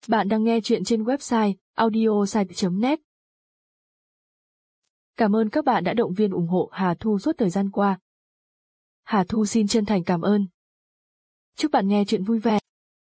Bạn đang nghe chuyện trên website audiosite.net. Cảm ơn các bạn đã động viên ủng hộ Hà Thu suốt thời gian qua. Hà Thu xin chân thành cảm ơn. Chúc bạn nghe chuyện vui vẻ.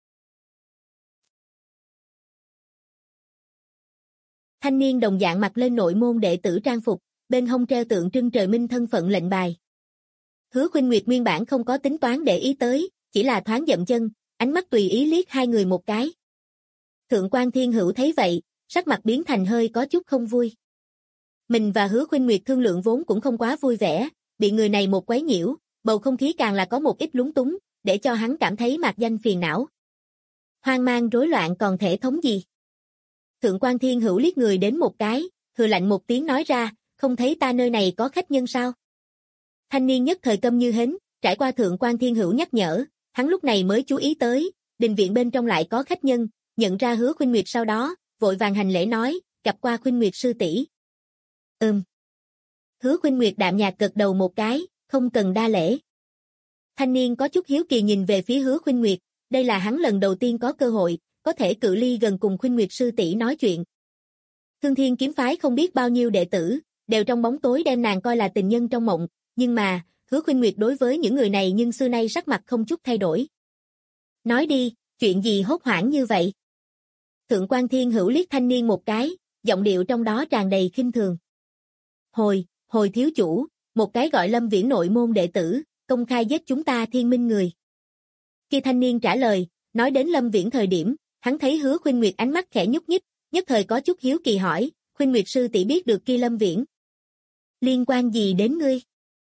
Thanh niên đồng dạng mặc lên nội môn đệ tử trang phục, bên hông treo tượng trưng trời minh thân phận lệnh bài. Hứa Khuynh Nguyệt nguyên bản không có tính toán để ý tới, chỉ là thoáng dậm chân, ánh mắt tùy ý liếc hai người một cái. Thượng quan Thiên Hữu thấy vậy, sắc mặt biến thành hơi có chút không vui. Mình và Hứa Khuynh Nguyệt thương lượng vốn cũng không quá vui vẻ, bị người này một quấy nhiễu, bầu không khí càng là có một ít lúng túng, để cho hắn cảm thấy mạc danh phiền não. Hoang mang rối loạn còn thể thống gì? Thượng quan Thiên Hữu liếc người đến một cái, hừ lạnh một tiếng nói ra, không thấy ta nơi này có khách nhân sao? Thanh niên nhất thời câm như hến, trải qua Thượng quan Thiên Hữu nhắc nhở, hắn lúc này mới chú ý tới, đình viện bên trong lại có khách nhân, nhận ra Hứa Khuynh Nguyệt sau đó, vội vàng hành lễ nói, gặp qua Khuynh Nguyệt sư tỷ. Hứa Khuynh Nguyệt đạm nhạt gật đầu một cái, không cần đa lễ. Thanh niên có chút hiếu kỳ nhìn về phía Hứa Khuynh Nguyệt, đây là hắn lần đầu tiên có cơ hội, có thể cự ly gần cùng Khuynh Nguyệt sư tỷ nói chuyện. Thương Thiên kiếm phái không biết bao nhiêu đệ tử, đều trong bóng tối đem nàng coi là tình nhân trong mộng, nhưng mà, Hứa Khuynh Nguyệt đối với những người này nhưng xưa nay sắc mặt không chút thay đổi. Nói đi, chuyện gì hốt hoảng như vậy? Thượng quan Thiên Hữu liếc thanh niên một cái, giọng điệu trong đó tràn đầy khinh thường. Hồi thiếu chủ, một cái gọi Lâm Viễn nội môn đệ tử, công khai giết chúng ta Thiên Minh người. Khi thanh niên trả lời, nói đến Lâm Viễn thời điểm, hắn thấy Hứa Khuynh Nguyệt ánh mắt khẽ nhúc nhích, nhất thời có chút hiếu kỳ hỏi, Khuynh Nguyệt sư tỷ biết được kia Lâm Viễn. Liên quan gì đến ngươi?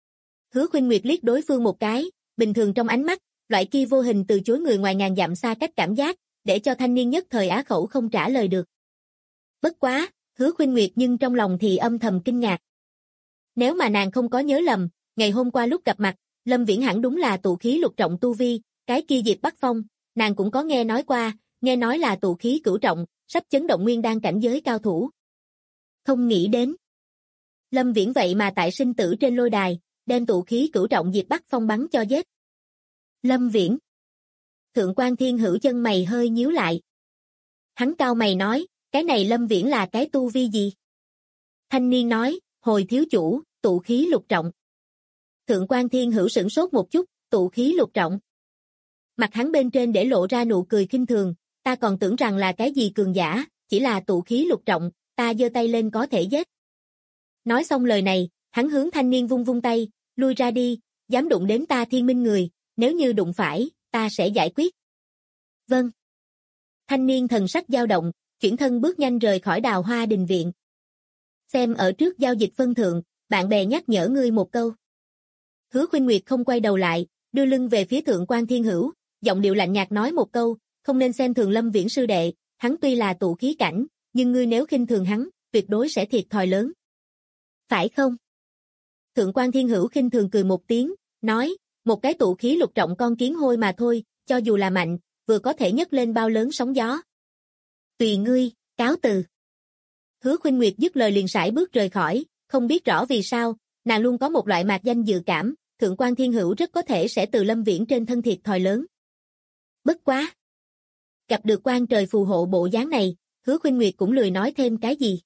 Hứa Khuynh Nguyệt liếc đối phương một cái, bình thường trong ánh mắt, loại kia vô hình từ chối người ngoài ngàn dặm xa cách cảm giác, để cho thanh niên nhất thời á khẩu không trả lời được. Bất quá, Hứa Khuynh Nguyệt nhưng trong lòng thì âm thầm kinh ngạc. Nếu mà nàng không có nhớ lầm, ngày hôm qua lúc gặp mặt, Lâm Viễn hẳn đúng là tụ khí lục trọng tu vi, cái kia Diệp Bắc Phong, nàng cũng có nghe nói qua, nghe nói là tụ khí cửu trọng, sắp chấn động nguyên đan cảnh giới cao thủ. Không nghĩ đến. Lâm Viễn vậy mà tại sinh tử trên lôi đài, đem tụ khí cửu trọng Diệp Bắc Phong bắn cho giết. Lâm Viễn. Thượng quan Thiên Hữu chân mày hơi nhíu lại. Hắn cau mày nói, cái này Lâm Viễn là cái tu vi gì? Thanh niên nói, hồi thiếu chủ, tụ khí lục trọng. Thượng quan Thiên Hữu sửng sốt một chút, tụ khí lục trọng. Mặt hắn bên trên để lộ ra nụ cười khinh thường, ta còn tưởng rằng là cái gì cường giả, chỉ là tụ khí lục trọng, ta giơ tay lên có thể giết. Nói xong lời này, hắn hướng thanh niên vung vung tay, lui ra đi, dám đụng đến ta Thiên Minh người, nếu như đụng phải, ta sẽ giải quyết. Vâng. Thanh niên thần sắc dao động, chuyển thân bước nhanh rời khỏi Đào Hoa đình viện. Xem ở trước giao dịch phân thượng, bạn bè nhắc nhở ngươi một câu. Hứa Khuynh Nguyệt không quay đầu lại, đưa lưng về phía Thượng quan Thiên Hữu, giọng điệu lạnh nhạt nói một câu, không nên xem thường Lâm Viễn sư đệ, hắn tuy là tụ khí cảnh, nhưng ngươi nếu khinh thường hắn, tuyệt đối sẽ thiệt thòi lớn. Phải không? Thượng quan Thiên Hữu khinh thường cười một tiếng, nói, một cái tụ khí lục trọng con kiến hôi mà thôi, cho dù là mạnh, vừa có thể nhấc lên bao lớn sóng gió. Tùy ngươi, cáo từ. Hứa Khuynh Nguyệt dứt lời liền sải bước rời khỏi, không biết rõ vì sao, nàng luôn có một loại mạc danh dự cảm, Thượng quan Thiên Hữu rất có thể sẽ từ Lâm Viễn trên thân thiệt thòi lớn. Bất quá. Gặp được quan trời phù hộ bộ dáng này, Hứa Khuynh Nguyệt cũng lười nói thêm cái gì.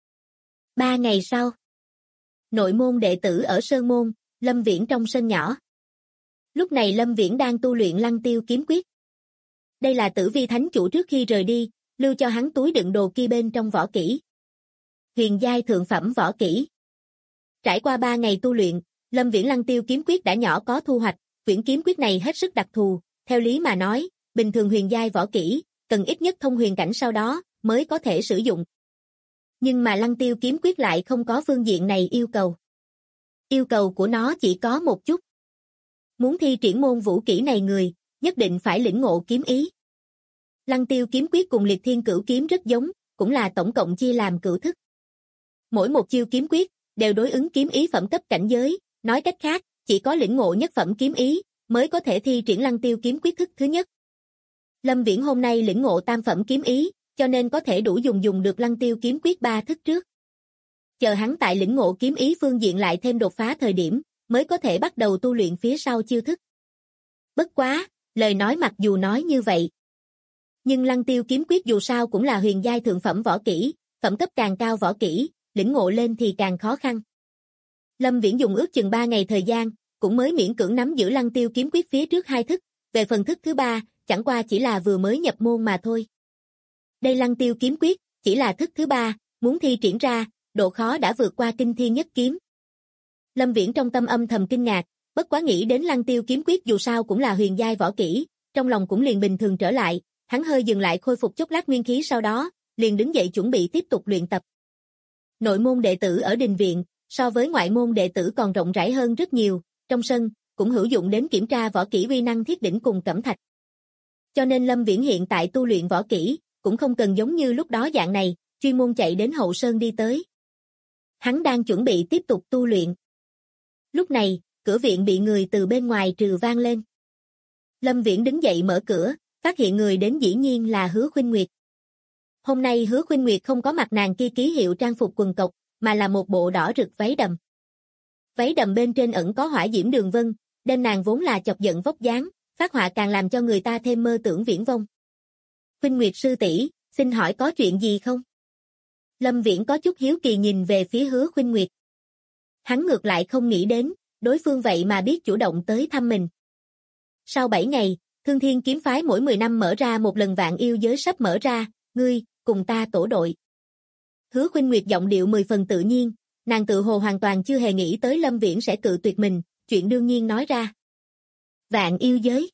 3 ngày sau. Nội môn đệ tử ở Sơn Môn, Lâm Viễn trong sân nhỏ. Lúc này Lâm Viễn đang tu luyện Lăng Tiêu kiếm quyết. Đây là Tử Vi Thánh chủ trước khi rời đi, lưu cho hắn túi đựng đồ kia bên trong võ kỹ. Huyền giai thượng phẩm võ kỹ. Trải qua 3 ngày tu luyện, Lâm Viễn Lăng Tiêu kiếm quyết đã nhỏ có thu hoạch, quyển kiếm quyết này hết sức đặc thù, theo lý mà nói, bình thường huyền giai võ kỹ, cần ít nhất thông huyền cảnh sau đó mới có thể sử dụng. Nhưng mà Lăng Tiêu kiếm quyết lại không có phương diện này yêu cầu. Yêu cầu của nó chỉ có một chút. Muốn thi triển môn vũ kỹ này người, nhất định phải lĩnh ngộ kiếm ý. Lăng Tiêu kiếm quyết cùng Liệt Thiên Cửu kiếm rất giống, cũng là tổng cộng chia làm cửu thức. Mỗi một chiêu kiếm quyết đều đối ứng kiếm ý phẩm cấp cảnh giới, nói cách khác, chỉ có lĩnh ngộ nhất phẩm kiếm ý mới có thể thi triển Lăng Tiêu kiếm quyết thức thứ nhất. Lâm Viễn hôm nay lĩnh ngộ tam phẩm kiếm ý, cho nên có thể đủ dùng được Lăng Tiêu kiếm quyết 3 thức trước. Chờ hắn tại lĩnh ngộ kiếm ý phương diện lại thêm đột phá thời điểm, mới có thể bắt đầu tu luyện phía sau chiêu thức. Bất quá, lời nói mặc dù nói như vậy, Nhưng Lăng Tiêu kiếm quyết dù sao cũng là huyền giai thượng phẩm võ kỹ, phẩm cấp càng cao võ kỹ, lĩnh ngộ lên thì càng khó khăn. Lâm Viễn dùng ước chừng 3 ngày thời gian, cũng mới miễn cưỡng nắm giữ Lăng Tiêu kiếm quyết phía trước 2 thức, về phần thức thứ 3, chẳng qua chỉ là vừa mới nhập môn mà thôi. Đây Lăng Tiêu kiếm quyết, chỉ là thức thứ 3, muốn thi triển ra, độ khó đã vượt qua kinh thiên nhất kiếm. Lâm Viễn trong tâm âm thầm kinh ngạc, bất quá nghĩ đến Lăng Tiêu kiếm quyết dù sao cũng là huyền giai võ kỹ, trong lòng cũng liền bình thường trở lại, hắn hơi dừng lại khôi phục chốc lát nguyên khí sau đó, liền đứng dậy chuẩn bị tiếp tục luyện tập. Nội môn đệ tử ở đình viện, so với ngoại môn đệ tử còn rộng rãi hơn rất nhiều, trong sân, cũng hữu dụng đến kiểm tra võ kỹ uy năng thiết đỉnh cùng cẩm thạch. Cho nên Lâm Viễn hiện tại tu luyện võ kỹ, cũng không cần giống như lúc đó dạng này, chuyên môn chạy đến hậu sơn đi tới. Hắn đang chuẩn bị tiếp tục tu luyện. Lúc này, cửa viện bị người từ bên ngoài trừ vang lên. Lâm Viễn đứng dậy mở cửa, phát hiện người đến dĩ nhiên là Hứa Khuynh Nguyệt. Hôm nay Hứa Khuynh Nguyệt không có mặc nàng kia ký hiệu trang phục quần cộc, mà là một bộ đỏ rực váy đầm. Váy đầm bên trên ẩn có hỏa diễm đường vân, đem nàng vốn là chọc giận vóc dáng, phát họa càng làm cho người ta thêm mơ tưởng viễn vông. Khuynh Nguyệt sư tỷ, xin hỏi có chuyện gì không? Lâm Viễn có chút hiếu kỳ nhìn về phía Hứa Khuynh Nguyệt. Hắn ngược lại không nghĩ đến, đối phương vậy mà biết chủ động tới thăm mình. Sau 7 ngày, Thương Thiên kiếm phái mỗi 10 năm mở ra một lần vạn yêu giới sắp mở ra, ngươi, cùng ta tổ đội. Hứa Khuynh Nguyệt giọng điệu 10 phần tự nhiên, nàng tự hồ hoàn toàn chưa hề nghĩ tới Lâm Viễn sẽ cự tuyệt mình, chuyện đương nhiên nói ra. Vạn yêu giới.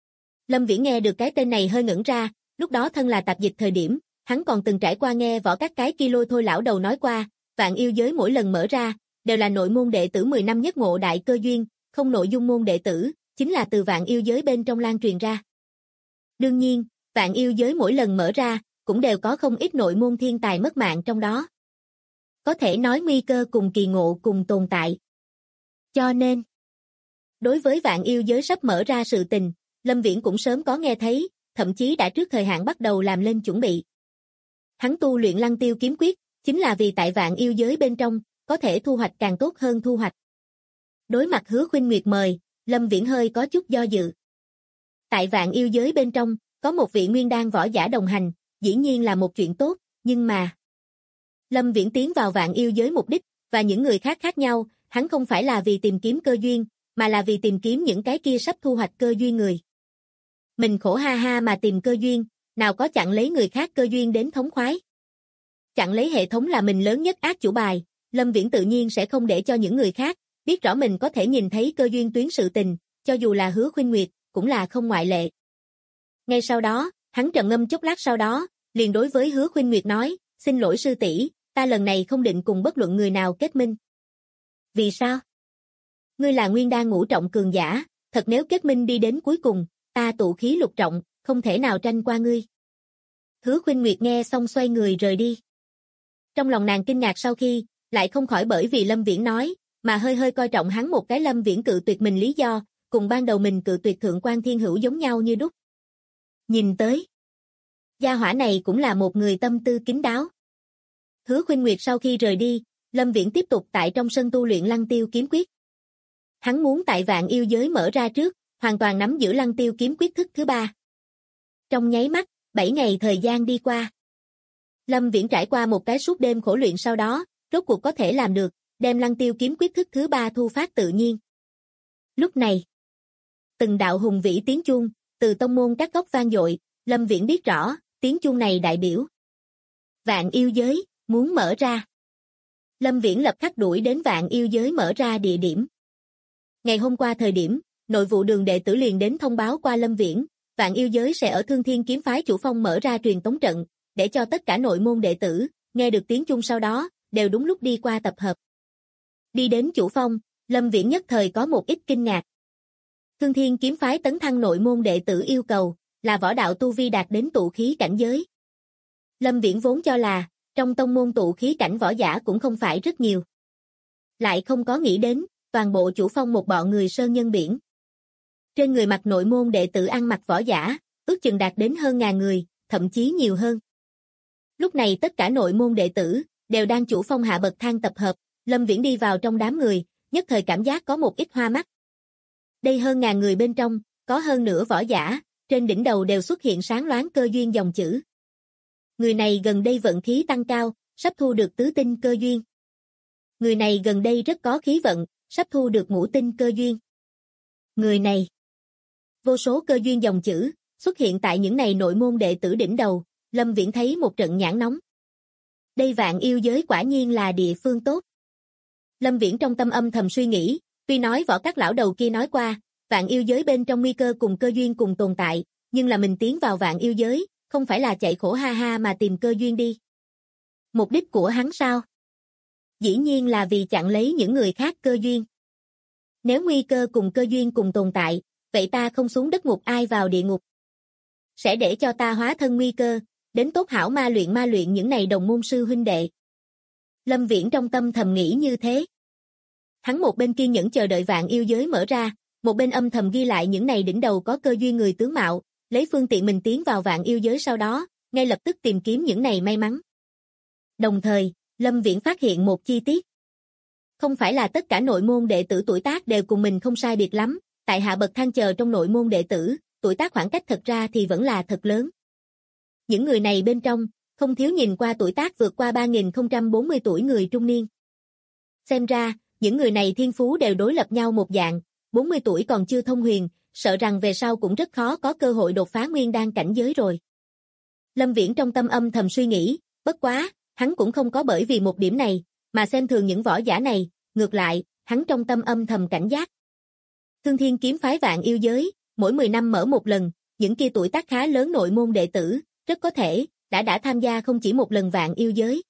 Lâm Viễn nghe được cái tên này hơi ngẩn ra, lúc đó thân là tạp dịch thời điểm, hắn còn từng trải qua nghe võ các cái kilo thôi lão đầu nói qua, vạn yêu giới mỗi lần mở ra, đều là nội môn đệ tử 10 năm nhất ngộ đại cơ duyên, không nội dung môn đệ tử, chính là từ vạn yêu giới bên trong lan truyền ra. Đương nhiên, vạn yêu giới mỗi lần mở ra, cũng đều có không ít nội môn thiên tài mất mạng trong đó. Có thể nói nguy cơ cùng kỳ ngộ cùng tồn tại. Cho nên, đối với vạn yêu giới sắp mở ra sự tình, Lâm Viễn cũng sớm có nghe thấy, thậm chí đã trước thời hạn bắt đầu làm lên chuẩn bị. Hắn tu luyện Lăng Tiêu kiếm quyết, chính là vì tại vạn yêu giới bên trong, có thể thu hoạch càng tốt hơn thu hoạch. Đối mặt Hứa Khuynh Nguyệt mời, Lâm Viễn hơi có chút do dự. Tại vạn yêu giới bên trong, có một vị nguyên đan võ giả đồng hành, dĩ nhiên là một chuyện tốt, nhưng mà Lâm Viễn tiến vào vạn yêu giới mục đích, và những người khác khác nhau, hắn không phải là vì tìm kiếm cơ duyên, mà là vì tìm kiếm những cái kia sắp thu hoạch cơ duyên người. Mình khổ ha ha mà tìm cơ duyên, nào có chặn lấy người khác cơ duyên đến thống khoái. Chặn lấy hệ thống là mình lớn nhất ác chủ bài, Lâm Viễn tự nhiên sẽ không để cho những người khác biết rõ mình có thể nhìn thấy cơ duyên tuyến sự tình, cho dù là Hứa Khuynh Nguyệt, cũng là không ngoại lệ. Ngay sau đó, hắn trầm ngâm chốc lát sau đó, liền đối với Hứa Khuynh Nguyệt nói, xin lỗi sư tỷ, ta lần này không định cùng bất luận người nào kết minh. Vì sao? Ngươi là nguyên đan ngũ trọng cường giả, thật nếu kết minh đi đến cuối cùng, ta tụ khí lục trọng, không thể nào tranh qua ngươi. Hứa Khuynh Nguyệt nghe xong xoay người rời đi. Trong lòng nàng kinh ngạc sau khi, lại không khỏi bởi vì Lâm Viễn nói, mà hơi hơi coi trọng hắn một cái Lâm Viễn cự tuyệt mình lý do, cùng ban đầu mình cự tuyệt Thượng Quan Thiên Hữu giống nhau như đúc. Nhìn tới, gia hỏa này cũng là một người tâm tư kín đáo. Hứa Khuynh Nguyệt sau khi rời đi, Lâm Viễn tiếp tục tại trong sân tu luyện Lăng Tiêu kiếm quyết. Hắn muốn tại vạn yêu giới mở ra trước, hoàn toàn nắm giữ Lăng Tiêu kiếm quyết thức thứ 3. Trong nháy mắt, 7 ngày thời gian đi qua. Lâm Viễn trải qua một cái suốt đêm khổ luyện sau đó, rốt cuộc có thể làm được, đem Lăng Tiêu kiếm quyết thức thứ 3 thu phát tự nhiên. Lúc này, từng đạo hùng vĩ tiếng chuông, từ tông môn các góc vang dội, Lâm Viễn biết rõ, tiếng chuông này đại biểu vạn yêu giới, muốn mở ra. Lâm Viễn lập khắc đuổi đến vạn yêu giới mở ra địa điểm. Ngày hôm qua thời điểm, nội vụ đường đệ tử liền đến thông báo qua Lâm Viễn, vạn yêu giới sẽ ở Thương Thiên kiếm phái chủ phong mở ra truyền tống trận, để cho tất cả nội môn đệ tử, nghe được tiếng chuông sau đó, đều đúng lúc đi qua tập hợp. Đi đến chủ phong, Lâm Viễn nhất thời có một ít kinh ngạc. Thương Thiên kiếm phái tấn thăng nội môn đệ tử yêu cầu, là võ đạo tu vi đạt đến tụ khí cảnh giới. Lâm Viễn vốn cho là, trong tông môn tụ khí cảnh võ giả cũng không phải rất nhiều. Lại không có nghĩ đến, toàn bộ chủ phong một bọn người sơn nhân biển. Trên người mặc nội môn đệ tử ăn mặc võ giả, ước chừng đạt đến hơn 1000 người, thậm chí nhiều hơn. Lúc này tất cả nội môn đệ tử, đều đang chủ phong hạ bậc thang tập hợp, Lâm Viễn đi vào trong đám người, nhất thời cảm giác có một ít hoa mắt. Đây hơn 1000 người bên trong, có hơn nửa võ giả, trên đỉnh đầu đều xuất hiện sáng loáng cơ duyên dòng chữ. Người này gần đây vận khí tăng cao, sắp thu được tứ tinh cơ duyên. Người này gần đây rất có khí vận, sắp thu được ngũ tinh cơ duyên. Người này. Vô số cơ duyên dòng chữ xuất hiện tại những này nội môn đệ tử đỉnh đầu, Lâm Viễn thấy một trận nhãn nóng. Đây Vạn Yêu giới quả nhiên là địa phương tốt. Lâm Viễn trong tâm âm thầm suy nghĩ, tuy nói Võ Các lão đầu kia nói qua, Vạn Yêu giới bên trong nguy cơ cùng cơ duyên cùng tồn tại, nhưng là mình tiến vào Vạn Yêu giới, không phải là chạy khổ ha ha mà tìm cơ duyên đi. Mục đích của hắn sao? Dĩ nhiên là vì chặn lấy những người khác cơ duyên. Nếu nguy cơ cùng cơ duyên cùng tồn tại, vậy ta không xuống đất ngục ai vào địa ngục? Sẽ để cho ta hóa thân nguy cơ, đến tốt hảo ma luyện những này đồng môn sư huynh đệ. Lâm Viễn trong tâm thầm nghĩ như thế. Hắn một bên kiên nhẫn chờ đợi Vạn Yêu giới mở ra, một bên âm thầm ghi lại những này đỉnh đầu có cơ duyên người tướng mạo, lấy phương tiện mình tiến vào Vạn Yêu giới sau đó, ngay lập tức tìm kiếm những này may mắn. Đồng thời, Lâm Viễn phát hiện một chi tiết. Không phải là tất cả nội môn đệ tử tuổi tác đều cùng mình không sai biệt lắm, tại hạ bậc thang chờ trong nội môn đệ tử, tuổi tác khoảng cách thật ra thì vẫn là thật lớn. Những người này bên trong, không thiếu nhìn qua tuổi tác vượt qua 3040 tuổi người trung niên. Xem ra, những người này thiên phú đều đối lập nhau một dạng, 40 tuổi còn chưa thông huyền, sợ rằng về sau cũng rất khó có cơ hội đột phá nguyên đan cảnh giới rồi. Lâm Viễn trong tâm âm thầm suy nghĩ, bất quá, hắn cũng không có bởi vì một điểm này, mà xem thường những võ giả này, ngược lại, hắn trong tâm âm thầm cảnh giác. Thương Thiên kiếm phái Vạn Yêu giới, mỗi 10 năm mở một lần, những kia tuổi tác khá lớn nội môn đệ tử, rất có thể, đã tham gia không chỉ một lần Vạn Yêu giới.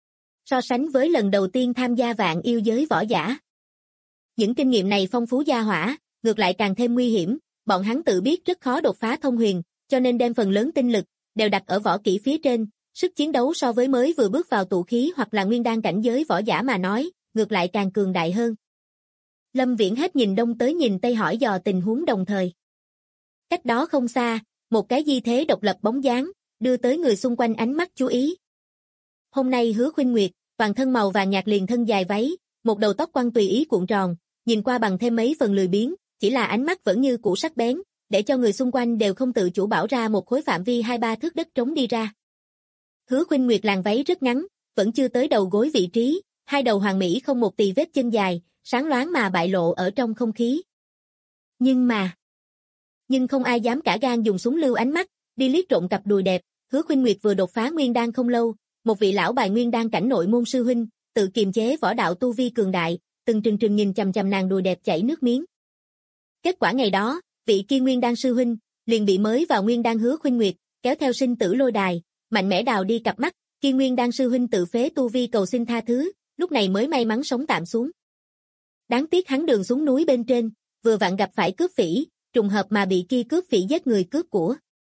So sánh với lần đầu tiên tham gia Vạn Yêu giới võ giả. Những kinh nghiệm này phong phú gia hỏa, ngược lại càng thêm nguy hiểm, bọn hắn tự biết rất khó đột phá thông huyền, cho nên đem phần lớn tinh lực, đều đặt ở võ kỹ phía trên, sức chiến đấu so với mới vừa bước vào tụ khí hoặc là nguyên đan cảnh giới võ giả mà nói, ngược lại càng cường đại hơn. Lâm Viễn hết nhìn đông tới nhìn tây hỏi dò tình huống đồng thời. Cách đó không xa, một cái di thế độc lập bóng dáng, đưa tới người xung quanh ánh mắt chú ý. Hôm nay Hứa Khuynh Nguyệt, toàn thân màu vàng nhạt liền thân dài váy, một đầu tóc quăn tùy ý cuộn tròn, nhìn qua bằng thêm mấy phần lười biếng, chỉ là ánh mắt vẫn như cũ sắc bén, để cho người xung quanh đều không tự chủ bảo ra một khối phạm vi 2-3 thước đất trống đi ra. Hứa Khuynh Nguyệt làn váy rất ngắn, vẫn chưa tới đầu gối vị trí, hai đầu hoàng mỹ không một tì vết chân dài, sáng loáng mà bại lộ ở trong không khí. Nhưng không ai dám cả gan dùng súng lưu ánh mắt, đi liếc trộm cặp đùi đẹp. Hứa Khuynh Nguyệt vừa đột phá nguyên đan không lâu, một vị lão bài nguyên đan cảnh nội môn sư huynh, tự kiềm chế võ đạo tu vi cường đại, từng trừng nhìn chằm chằm nàng đùi đẹp chảy nước miếng. Kết quả ngày đó, vị kia nguyên đan sư huynh liền bị mới vào nguyên đan Hứa Khuynh Nguyệt kéo theo sinh tử lôi đài, mạnh mẽ đào đi cặp mắt, kia nguyên đan sư huynh tự phế tu vi cầu xin tha thứ, lúc này mới may mắn sống tạm xuống. Đáng tiếc hắn đường xuống núi bên trên, vừa vặn gặp phải cướp phỉ, trùng hợp mà bị kia cướp phỉ giết người cướp của.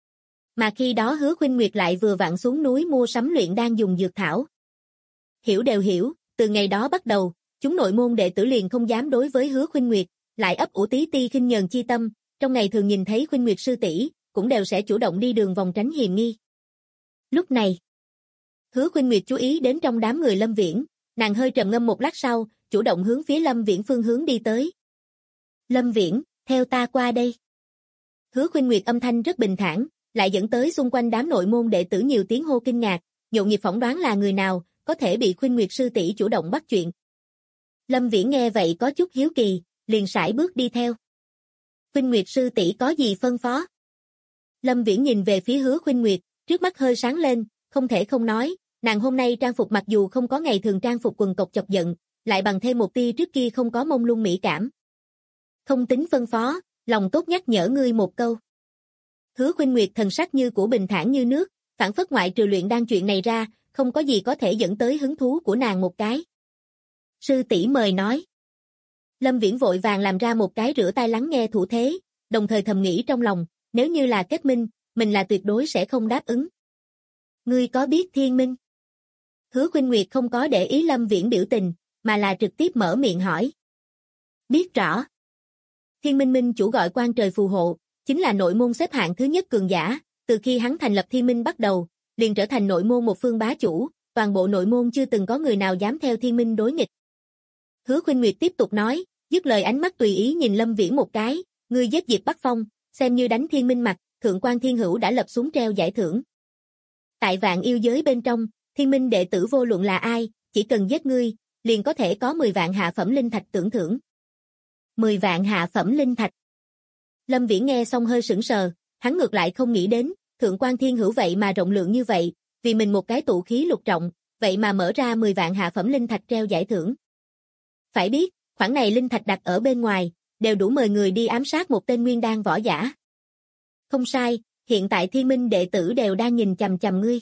Mà khi đó Hứa Khuynh Nguyệt lại vừa vặn xuống núi mua sắm luyện đan dùng dược thảo. Hiểu đều hiểu, từ ngày đó bắt đầu, chúng nội môn đệ tử liền không dám đối với Hứa Khuynh Nguyệt, lại ấp ủ tí ti khinh nhờn chi tâm, trong ngày thường nhìn thấy Khuynh Nguyệt sư tỷ, cũng đều sẽ chủ động đi đường vòng tránh hiềm nghi. Lúc này, Hứa Khuynh Nguyệt chú ý đến trong đám người Lâm Viễn, nàng hơi trầm ngâm một lát sau, chủ động hướng phía Lâm Viễn phương hướng đi tới. Lâm Viễn, theo ta qua đây. Hứa Khuynh Nguyệt âm thanh rất bình thản, lại dẫn tới xung quanh đám nội môn đệ tử nhiều tiếng hô kinh ngạc, nhộn nhịp phỏng đoán là người nào, có thể bị Khuynh Nguyệt sư tỷ chủ động bắt chuyện. Lâm Viễn nghe vậy có chút hiếu kỳ, liền sải bước đi theo. Khuynh Nguyệt sư tỷ có gì phân phó? Lâm Viễn nhìn về phía Hứa Khuynh Nguyệt, trước mắt hơi sáng lên, không thể không nói, nàng hôm nay trang phục mặc dù không có ngày thường trang phục quần cộc chọc giận, lại bằng thêm một tia trước kia không có mông lung mỹ cảm. Không tính phân phó, lòng tốt nhắc nhở ngươi một câu. Hứa Khuynh Nguyệt thần sắc như của bình thản như nước, phản phất ngoại trừ luyện đan chuyện này ra, không có gì có thể dẫn tới hứng thú của nàng một cái. Sư tỷ mời nói. Lâm Viễn vội vàng làm ra một cái rửa tay lắng nghe thủ thế, đồng thời thầm nghĩ trong lòng, nếu như là kết minh, mình là tuyệt đối sẽ không đáp ứng. Ngươi có biết thiên minh? Hứa Khuynh Nguyệt không có để ý Lâm Viễn biểu tình, mà là trực tiếp mở miệng hỏi. Biết rõ. Thiên minh minh chủ gọi quan trời phù hộ, chính là nội môn xếp hạng thứ nhất cường giả, từ khi hắn thành lập thiên minh bắt đầu, liền trở thành nội môn một phương bá chủ, toàn bộ nội môn chưa từng có người nào dám theo thiên minh đối nghịch. Hứa Khuynh Nguyệt tiếp tục nói, dứt lời ánh mắt tùy ý nhìn Lâm Viễn một cái, ngươi giết Diệp Bắc Phong, xem như đánh thiên minh mặt, Thượng quan Thiên Hữu đã lập xuống treo giải thưởng. Tại vạn yêu giới bên trong, thiên minh đệ tử vô luận là ai, chỉ cần giết ngươi, liền có thể có 10 vạn hạ phẩm linh thạch tưởng thưởng. 10 vạn hạ phẩm linh thạch. Lâm Viễn nghe xong hơi sững sờ, hắn ngược lại không nghĩ đến, Thượng quan Thiên Hữu vậy mà rộng lượng như vậy, vì mình một cái tụ khí lục trọng, vậy mà mở ra 10 vạn hạ phẩm linh thạch treo giải thưởng. Phải biết, khoản này linh thạch đặt ở bên ngoài, đều đủ mời người đi ám sát một tên nguyên đan võ giả. Không sai, hiện tại thiên minh đệ tử đều đang nhìn chằm chằm ngươi.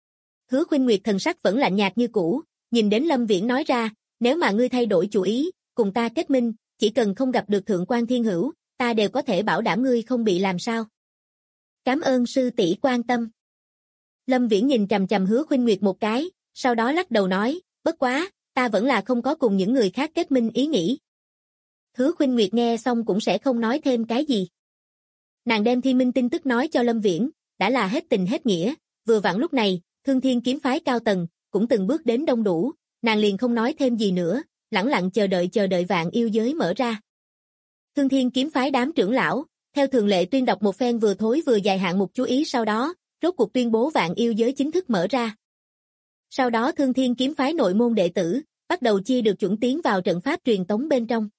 Hứa Khuynh Nguyệt thần sắc vẫn lạnh nhạt như cũ, nhìn đến Lâm Viễn nói ra, nếu mà ngươi thay đổi chủ ý, cùng ta kết minh, chỉ cần không gặp được Thượng quan Thiên Hữu, ta đều có thể bảo đảm ngươi không bị làm sao. Cảm ơn sư tỷ quan tâm. Lâm Viễn nhìn chằm chằm Hứa Khuynh Nguyệt một cái, sau đó lắc đầu nói, bất quá, ta vẫn là không có cùng những người khác kết minh ý nghĩ. Hứa Khuynh Nguyệt nghe xong cũng sẽ không nói thêm cái gì. Nàng đem thiên minh tin tức nói cho Lâm Viễn, đã là hết tình hết nghĩa, vừa vặn lúc này, Thương Thiên kiếm phái cao tầng, cũng từng bước đến đông đủ, nàng liền không nói thêm gì nữa, lẳng lặng chờ đợi vạn yêu giới mở ra. Thương Thiên kiếm phái đám trưởng lão, theo thường lệ tuyên đọc một phen vừa thối vừa dài hạng mục chú ý sau đó, rốt cuộc tuyên bố vạn yêu giới chính thức mở ra. Sau đó Thương Thiên kiếm phái nội môn đệ tử, bắt đầu chia được chuẩn tiến vào trận pháp truyền tống bên trong.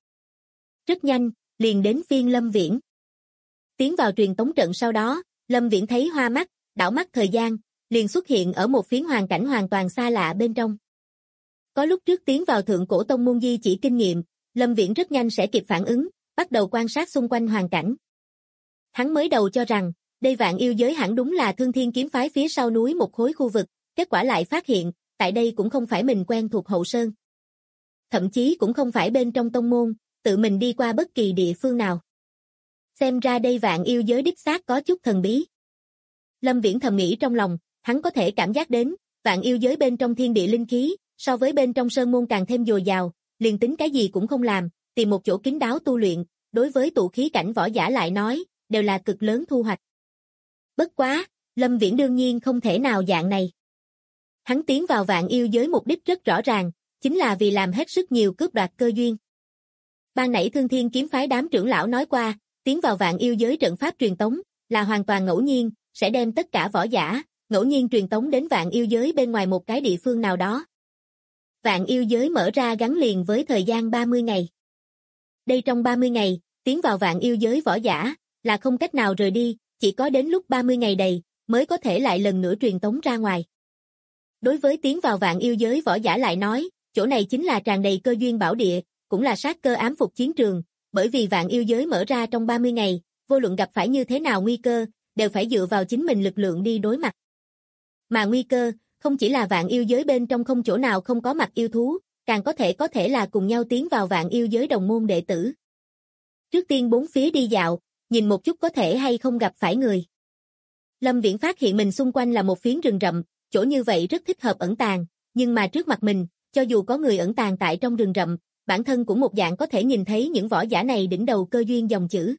Rất nhanh, liền đến phiên Lâm Viễn. Tiến vào truyền tống trận sau đó, Lâm Viễn thấy hoa mắt, đảo mắt thời gian, liền xuất hiện ở một phiến hoàn cảnh hoàn toàn xa lạ bên trong. Có lúc trước tiến vào thượng cổ tông môn di chỉ kinh nghiệm, Lâm Viễn rất nhanh sẽ kịp phản ứng, bắt đầu quan sát xung quanh hoàn cảnh. Hắn mới đầu cho rằng, đây vạn yêu giới hẳn đúng là Thương Thiên kiếm phái phía sau núi một khối khu vực, kết quả lại phát hiện, tại đây cũng không phải mình quen thuộc hậu sơn. Thậm chí cũng không phải bên trong tông môn, tự mình đi qua bất kỳ địa phương nào. Xem ra đây vạn yêu giới đích xác có chút thần bí. Lâm Viễn thầm nghĩ trong lòng, hắn có thể cảm giác đến, vạn yêu giới bên trong thiên địa linh khí, so với bên trong sơn môn càng thêm dồi dào, liền tính cái gì cũng không làm, tìm một chỗ kín đáo tu luyện, đối với tụ khí cảnh võ giả lại nói, đều là cực lớn thu hoạch. Bất quá, Lâm Viễn đương nhiên không thể nào dạng này. Hắn tiến vào vạn yêu giới mục đích rất rõ ràng, chính là vì làm hết sức nhiều cướp đoạt cơ duyên. Ban nãy Thương Thiên kiếm phái đám trưởng lão nói qua, tiến vào vạn yêu giới trận pháp truyền tống, là hoàn toàn ngẫu nhiên, sẽ đem tất cả võ giả, ngẫu nhiên truyền tống đến vạn yêu giới bên ngoài một cái địa phương nào đó. Vạn yêu giới mở ra gắn liền với thời gian 30 ngày. Đây trong 30 ngày, tiến vào vạn yêu giới võ giả, là không cách nào rời đi, chỉ có đến lúc 30 ngày đầy, mới có thể lại lần nữa truyền tống ra ngoài. Đối với tiến vào vạn yêu giới võ giả lại nói, chỗ này chính là tràn đầy cơ duyên bảo địa, cũng là sát cơ ám phục chiến trường, bởi vì vạn yêu giới mở ra trong 30 ngày, vô luận gặp phải như thế nào nguy cơ, đều phải dựa vào chính mình lực lượng đi đối mặt. Mà nguy cơ, không chỉ là vạn yêu giới bên trong không chỗ nào không có mặt yêu thú, càng có thể là cùng nhau tiến vào vạn yêu giới đồng môn đệ tử. Trước tiên bốn phía đi dạo, nhìn một chút có thể hay không gặp phải người. Lâm Viễn phát hiện mình xung quanh là một phiến rừng rậm, chỗ như vậy rất thích hợp ẩn tàng, nhưng mà trước mặt mình, cho dù có người ẩn tàng tại trong rừng rậm, bản thân cũng một dạng có thể nhìn thấy những võ giả này đỉnh đầu cơ duyên dòng chữ.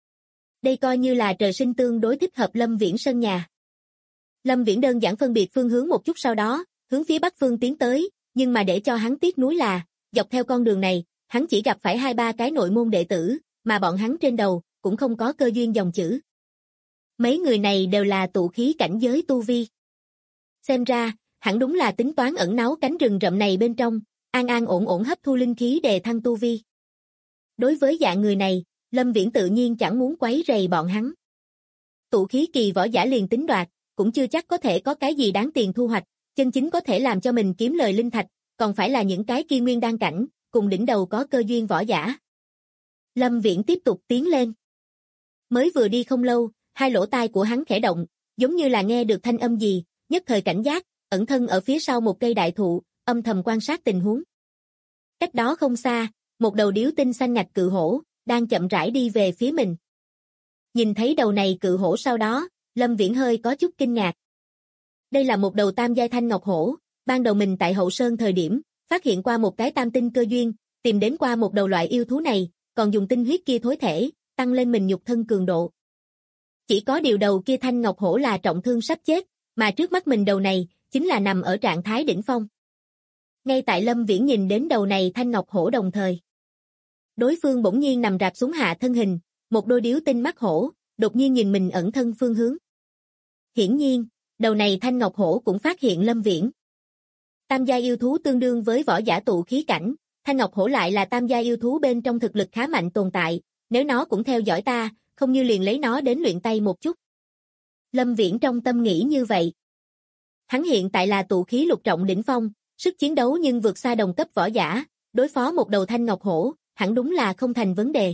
Đây coi như là trời sinh tương đối thích hợp Lâm Viễn sân nhà. Lâm Viễn đơn giản phân biệt phương hướng một chút sau đó, hướng phía bắc phương tiến tới, nhưng mà để cho hắn tiếc nuối là, dọc theo con đường này, hắn chỉ gặp phải 2-3 cái nội môn đệ tử, mà bọn hắn trên đầu, cũng không có cơ duyên dòng chữ. Mấy người này đều là tụ khí cảnh giới tu vi. Xem ra, hẳn đúng là tính toán ẩn náu cánh rừng rậm này bên trong, an an ổn ổn hấp thu linh khí đề thăng tu vi. Đối với dạng người này, Lâm Viễn tự nhiên chẳng muốn quấy rầy bọn hắn. Tụ khí kỳ võ giả liền tính đoạt, cũng chưa chắc có thể có cái gì đáng tiền thu hoạch, chân chính có thể làm cho mình kiếm lời linh thạch, còn phải là những cái kia nguyên đan cảnh, cùng đỉnh đầu có cơ duyên võ giả. Lâm Viễn tiếp tục tiến lên. Mới vừa đi không lâu, hai lỗ tai của hắn khẽ động, giống như là nghe được thanh âm gì, nhất thời cảnh giác, ẩn thân ở phía sau một cây đại thụ, âm thầm quan sát tình huống. Cách đó không xa, một đầu điếu tinh xanh ngạch cự hổ, đang chậm rãi đi về phía mình. Nhìn thấy đầu này cự hổ sau đó, Lâm Viễn hơi có chút kinh ngạc. Đây là một đầu tam giai thanh ngọc hổ, ban đầu mình tại Hậu Sơn thời điểm, phát hiện qua một cái tam tinh cơ duyên, tìm đến qua một đầu loại yêu thú này, còn dùng tinh huyết kia thối thể, tăng lên mình nhục thân cường độ. Chỉ có điều đầu kia thanh ngọc hổ là trọng thương sắp chết, mà trước mắt mình đầu này, chính là nằm ở trạng thái đỉnh phong. Ngay tại Lâm Viễn nhìn đến đầu này thanh ngọc hổ đồng thời. Đối phương bỗng nhiên nằm rạp xuống hạ thân hình, một đôi điếu tinh mắt hổ, đột nhiên nhìn mình ẩn thân phương hướng. Hiển nhiên, đầu này Thanh Ngọc Hổ cũng phát hiện Lâm Viễn. Tam gia yêu thú tương đương với võ giả tụ khí cảnh, Thanh Ngọc Hổ lại là tam gia yêu thú bên trong thực lực khá mạnh tồn tại, nếu nó cũng theo dõi ta, không như liền lấy nó đến luyện tay một chút. Lâm Viễn trong tâm nghĩ như vậy. Hắn hiện tại là tụ khí lục trọng đỉnh phong, sức chiến đấu nhưng vượt xa đồng cấp võ giả, đối phó một đầu Thanh Ngọc Hổ, hẳn đúng là không thành vấn đề.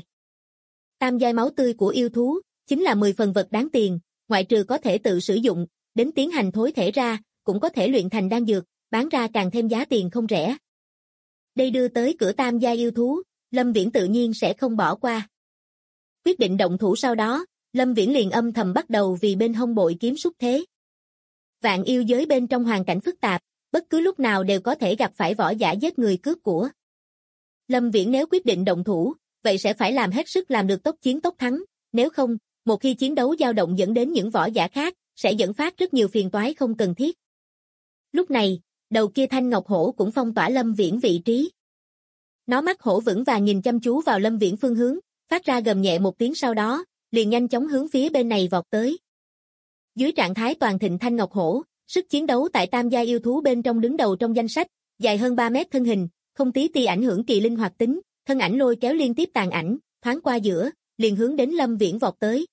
Tam giai máu tươi của yêu thú, chính là 10 phần vật đáng tiền, ngoại trừ có thể tự sử dụng, đến tiến hành thối thể ra, cũng có thể luyện thành đan dược, bán ra càng thêm giá tiền không rẻ. Đây đưa tới cửa tam gia yêu thú, Lâm Viễn tự nhiên sẽ không bỏ qua. Quyết định động thủ sau đó, Lâm Viễn liền âm thầm bắt đầu vì bên hông bội kiếm xúc thế. Vạn yêu giới bên trong hoàn cảnh phức tạp, bất cứ lúc nào đều có thể gặp phải võ giả giết người cướp của. Lâm Viễn nếu quyết định động thủ, vậy sẽ phải làm hết sức làm được tốc chiến tốc thắng, nếu không, một khi chiến đấu dao động dẫn đến những võ giả khác, sẽ dẫn phát rất nhiều phiền toái không cần thiết. Lúc này, đầu kia Thanh Ngọc Hổ cũng phong tỏa Lâm Viễn vị trí. Nó mắt hổ vững và nhìn chăm chú vào Lâm Viễn phương hướng, phát ra gầm nhẹ một tiếng sau đó, liền nhanh chóng hướng phía bên này vọt tới. Dưới trạng thái toàn thịnh Thanh Ngọc Hổ, sức chiến đấu tại tam gia yêu thú bên trong đứng đầu trong danh sách, dài hơn 3 mét thân hình, không tí ti ảnh hưởng kỳ linh hoạt tính, thân ảnh lôi kéo liên tiếp tàn ảnh, thoáng qua giữa, liền hướng đến Lâm Viễn vọt tới.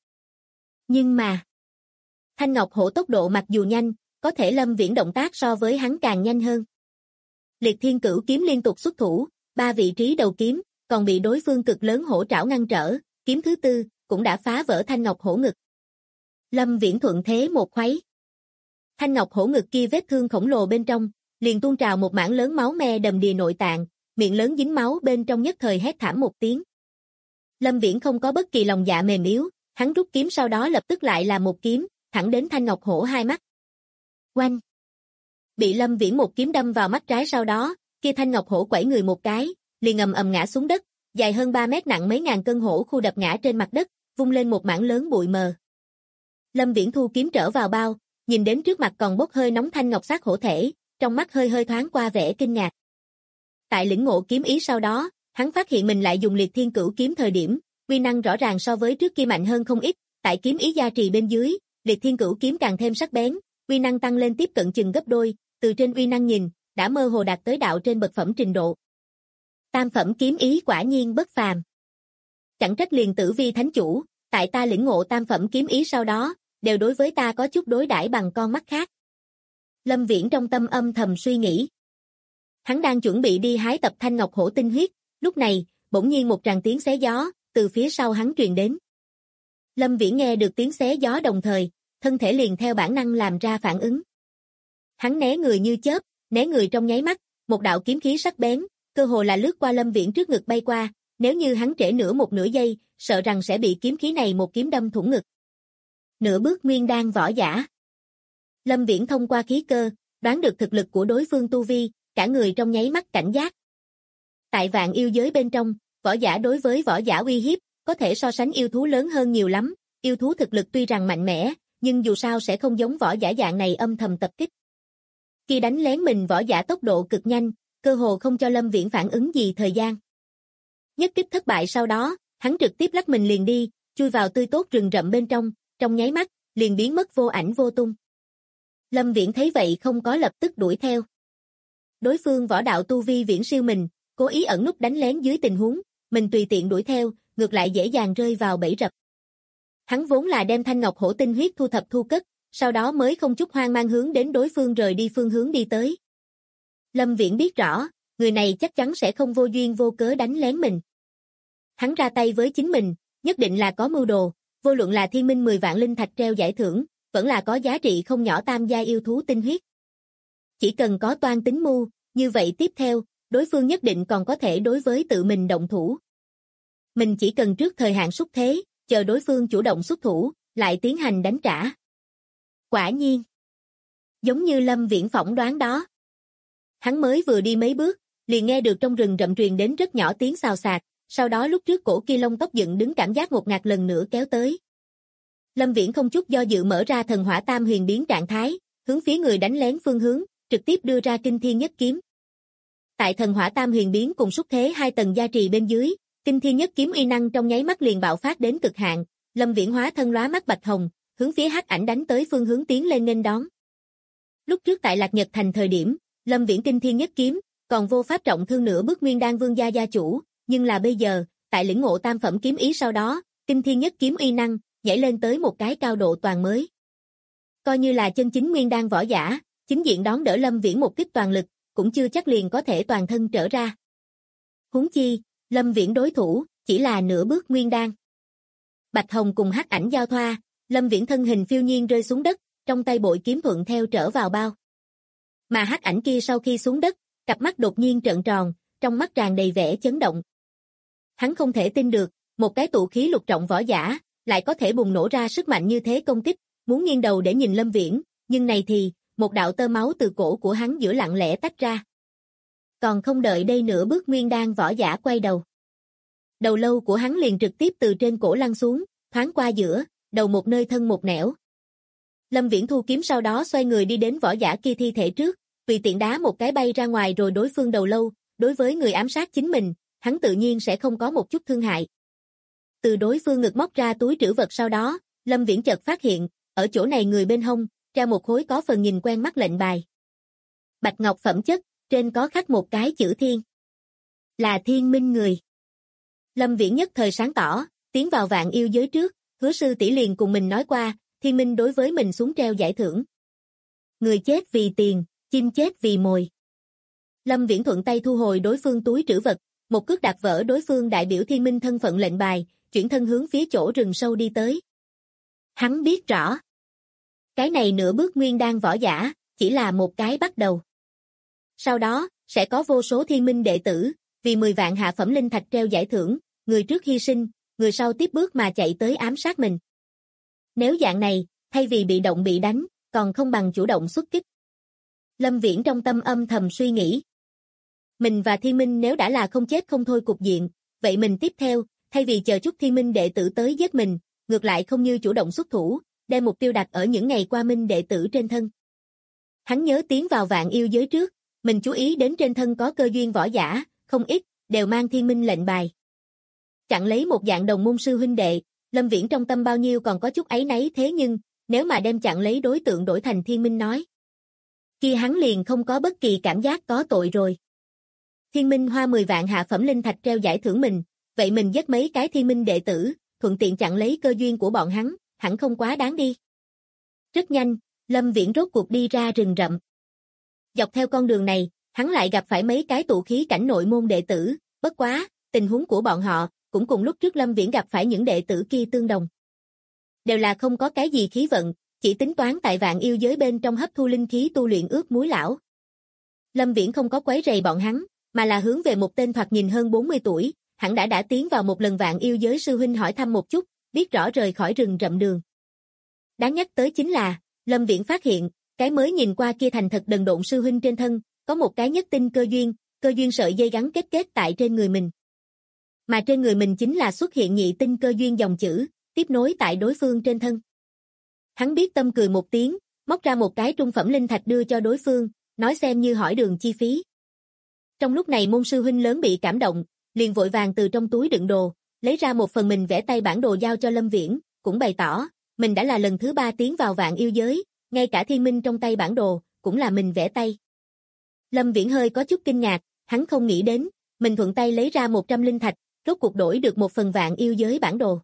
Nhưng mà, Thanh Ngọc Hổ tốc độ mặc dù nhanh, có thể Lâm Viễn động tác so với hắn càng nhanh hơn. Liệt Thiên Cửu kiếm liên tục xuất thủ, 3 vị trí đầu kiếm, còn bị đối phương cực lớn hổ trảo ngăn trở, kiếm thứ tư cũng đã phá vỡ Thanh Ngọc Hổ ngực. Lâm Viễn thuận thế một khuấy. Thanh Ngọc Hổ ngực kia vết thương khổng lồ bên trong, liền tuôn trào một mảng lớn máu me đầm đìa nội tạng, miệng lớn dính máu bên trong nhất thời hét thảm một tiếng. Lâm Viễn không có bất kỳ lòng dạ mềm yếu, hắn rút kiếm sau đó lập tức lại là một kiếm, thẳng đến Thanh Ngọc Hổ hai mắt. Oanh! Bị Lâm Viễn một kiếm đâm vào mắt trái sau đó, kia Thanh Ngọc Hổ quẩy người một cái, liền ầm ầm ngã xuống đất, dài hơn 3 mét nặng mấy ngàn cân hổ khu đập ngã trên mặt đất, vung lên một mảng lớn bụi mờ. Lâm Viễn thu kiếm trở vào bao, nhìn đến trước mặt còn bốc hơi nóng Thanh Ngọc xác hổ thể, trong mắt hơi hơi thoáng qua vẻ kinh ngạc. Tại lĩnh ngộ kiếm ý sau đó, hắn phát hiện mình lại dùng Liệt Thiên Cửu kiếm thời điểm, uy năng rõ ràng so với trước kia mạnh hơn không ít, tại kiếm ý gia trì bên dưới, Liệt Thiên Cửu kiếm càng thêm sắc bén, uy năng tăng lên tiếp cận chừng gấp đôi, từ trên uy năng nhìn, đã mơ hồ đạt tới đạo trên bậc phẩm trình độ. Tam phẩm kiếm ý quả nhiên bất phàm. Chẳng trách liền Tử Vi thánh chủ, tại ta lĩnh ngộ tam phẩm kiếm ý sau đó, đều đối với ta có chút đối đãi bằng con mắt khác. Lâm Viễn trong tâm âm thầm suy nghĩ. Hắn đang chuẩn bị đi hái tập Thanh Ngọc Hổ tinh huyết, lúc này, bỗng nhiên một tràng tiếng xé gió, từ phía sau hắn truyền đến. Lâm Viễn nghe được tiếng xé gió đồng thời, thân thể liền theo bản năng làm ra phản ứng. Hắn né người như chớp, né người trong nháy mắt, một đạo kiếm khí sắc bén, cơ hồ là lướt qua Lâm Viễn trước ngực bay qua, nếu như hắn trễ một nửa giây, sợ rằng sẽ bị kiếm khí này một kiếm đâm thủng ngực. Nửa bước nguyên đan võ giả. Lâm Viễn thông qua khí cơ, đoán được thực lực của đối phương tu vi, cả người trong nháy mắt cảnh giác. Tại vạn yêu giới bên trong, võ giả đối với võ giả uy hiếp, có thể so sánh yêu thú lớn hơn nhiều lắm, yêu thú thực lực tuy rằng mạnh mẽ, nhưng dù sao sẽ không giống võ giả dạng này âm thầm tập kích. Khi đánh lén mình võ giả tốc độ cực nhanh, cơ hồ không cho Lâm Viễn phản ứng gì thời gian. Nhất kích thất bại sau đó, hắn trực tiếp lách mình liền đi, chui vào tươi tốt rừng rậm bên trong nháy mắt, liền biến mất vô ảnh vô tung. Lâm Viễn thấy vậy không có lập tức đuổi theo. Đối phương võ đạo tu vi viễn siêu mình, cố ý ẩn núp đánh lén dưới tình huống, mình tùy tiện đuổi theo, ngược lại dễ dàng rơi vào bẫy rập. Hắn vốn là đem Thanh Ngọc Hổ tinh huyết thu thập thu cất, sau đó mới không chút hoang mang hướng đến đối phương rời đi phương hướng đi tới. Lâm Viễn biết rõ, người này chắc chắn sẽ không vô duyên vô cớ đánh lén mình. Hắn ra tay với chính mình, nhất định là có mưu đồ, vô luận là Thiên Minh 10 vạn linh thạch treo giải thưởng, vẫn là có giá trị không nhỏ tam gia yêu thú tinh huyết. Chỉ cần có toan tính mưu, như vậy tiếp theo, đối phương nhất định còn có thể đối với tự mình động thủ. Mình chỉ cần trước thời hạn xuất thế, chờ đối phương chủ động xuất thủ, lại tiến hành đánh trả. Quả nhiên, giống như Lâm Viễn phỏng đoán đó. Hắn mới vừa đi mấy bước, liền nghe được trong rừng rậm truyền đến rất nhỏ tiếng xào xạc, sau đó lúc trước cổ kia lông tóc dựng đứng cảm giác ngột ngạt lần nữa kéo tới. Lâm Viễn không chút do dự mở ra thần hỏa tam huyền biến trạng thái, hướng phía người đánh lén phương hướng, trực tiếp đưa ra kinh thiên nhất kiếm. Tại thần hỏa tam huyền biến cùng xuất thế 2 tầng gia trì bên dưới, kinh thiên nhất kiếm uy năng trong nháy mắt liền bạo phát đến cực hạn, Lâm Viễn hóa thân lóa mắt bạch hồng, hướng phía hắc ảnh đánh tới phương hướng tiến lên nghênh đón. Lúc trước tại Lạc Nhật Thành thời điểm, Lâm Viễn kinh thiên nhất kiếm, còn vô pháp trọng thương nửa bước Nguyên Đan Vương gia gia chủ, nhưng là bây giờ, tại lĩnh ngộ tam phẩm kiếm ý sau đó, kinh thiên nhất kiếm uy năng nhảy lên tới một cái cao độ toàn mới. Coi như là chân chính Nguyên Đan võ giả, chính diện đón đỡ Lâm Viễn một kích toàn lực, cũng chưa chắc liền có thể toàn thân trở ra. Huống chi, Lâm Viễn đối thủ chỉ là nửa bước Nguyên Đan. Bạch Hồng cùng hắc ảnh giao thoa, Lâm Viễn thân hình phiêu nhiên rơi xuống đất, trong tay bội kiếm thuận theo trở vào bao. Mà hắc ảnh kia sau khi xuống đất, cặp mắt đột nhiên trợn tròn, trong mắt tràn đầy vẻ chấn động. Hắn không thể tin được, một cái tụ khí lục trọng võ giả, lại có thể bùng nổ ra sức mạnh như thế công kích, muốn nghiêng đầu để nhìn Lâm Viễn, nhưng này thì, một đạo tơ máu từ cổ của hắn giữa lặng lẽ tách ra. Còn không đợi đây nửa bước Nguyên Đan võ giả quay đầu. Đầu lâu của hắn liền trực tiếp từ trên cổ lăn xuống, thoáng qua giữa, đầu một nơi thân một nẻo. Lâm Viễn thu kiếm sau đó xoay người đi đến võ giả kia thi thể trước, tùy tiện đá một cái bay ra ngoài rồi đối phương đầu lâu, đối với người ám sát chính mình, hắn tự nhiên sẽ không có một chút thương hại. Từ đối phương ngực móc ra túi trữ vật sau đó, Lâm Viễn chợt phát hiện, ở chỗ này người bên hông, ra một khối có phần nhìn quen mắt lệnh bài. Bạch ngọc phẩm chất, trên có khắc một cái chữ thiên. Là Thiên Minh người. Lâm Viễn nhất thời sáng tỏ, tiến vào Vạn Yêu giới trước, Hứa sư tỷ liền cùng mình nói qua, Thiên Minh đối với mình xuống treo giải thưởng. Người chết vì tiền, chim chết vì mồi. Lâm Viễn thuận tay thu hồi đối phương túi trữ vật, một cước đạp vỡ đối phương đại biểu Thiên Minh thân phận lệnh bài, chuyển thân hướng phía chỗ rừng sâu đi tới. Hắn biết rõ, cái này nửa bước Nguyên Đan võ giả, chỉ là một cái bắt đầu. Sau đó, sẽ có vô số Thiên Minh đệ tử, vì 10 vạn hạ phẩm linh thạch treo giải thưởng, người trước hy sinh, người sau tiếp bước mà chạy tới ám sát mình. Nếu dạng này, thay vì bị động bị đánh, còn không bằng chủ động xuất kích. Lâm Viễn trong tâm âm thầm suy nghĩ. Mình và Thiên Minh nếu đã là không chết không thôi cục diện, vậy mình tiếp theo, thay vì chờ chút Thiên Minh đệ tử tới giết mình, ngược lại không như chủ động xuất thủ, đem mục tiêu đặt ở những ngày qua Minh đệ tử trên thân. Hắn nhớ tiến vào Vạn Yêu giới trước, mình chú ý đến trên thân có cơ duyên võ giả, không ít, đều mang Thiên Minh lệnh bài. Chặn lấy một dạng đồng môn sư huynh đệ, Lâm Viễn trong tâm bao nhiêu còn có chút áy náy, thế nhưng, nếu mà đem chặn lấy đối tượng đổi thành Thiên Minh nói, kia hắn liền không có bất kỳ cảm giác có tội rồi. Thiên Minh hoa 10 vạn hạ phẩm linh thạch treo giải thưởng mình, vậy mình giết mấy cái Thiên Minh đệ tử, thuận tiện chặn lấy cơ duyên của bọn hắn, hẳn không quá đáng đi. Rất nhanh, Lâm Viễn rốt cuộc đi ra rừng rậm. Dọc theo con đường này, hắn lại gặp phải mấy cái tụ khí cảnh nội môn đệ tử, bất quá, tình huống của bọn họ, cũng cùng lúc trước Lâm Viễn gặp phải những đệ tử kia tương đồng. Đều là không có cái gì khí vận, chỉ tính toán tại Vạn Yêu giới bên trong hấp thu linh khí tu luyện ướp muối lão. Lâm Viễn không có quấy rầy bọn hắn, mà là hướng về một tên thoạt nhìn hơn 40 tuổi, hẳn đã tiến vào một lần Vạn Yêu giới sư huynh hỏi thăm một chút, biết rõ rời khỏi rừng rậm đường. Đáng nhắc tới chính là, Lâm Viễn phát hiện, cái mới nhìn qua kia thành thật đần độn sư huynh trên thân, có một cái nhất tinh cơ duyên sợi dây gắn kết tại trên người mình. Mà trên người mình chính là xuất hiện nhị tinh cơ duyên dòng chữ, tiếp nối tại đối phương trên thân. Hắn biết tâm cười một tiếng, móc ra một cái trung phẩm linh thạch đưa cho đối phương, nói xem như hỏi đường chi phí. Trong lúc này môn sư huynh lớn bị cảm động, liền vội vàng từ trong túi đựng đồ, lấy ra một phần mình vẽ tay bản đồ giao cho Lâm Viễn, cũng bày tỏ, mình đã là lần thứ 3 tiến vào Vạn Yêu giới, ngay cả Thiên Minh trong tay bản đồ, cũng là mình vẽ tay. Lâm Viễn hơi có chút kinh ngạc, hắn không nghĩ đến, mình thuận tay lấy ra 100 linh thạch, rốt cuộc đổi được một phần Vạn Yêu giới bản đồ.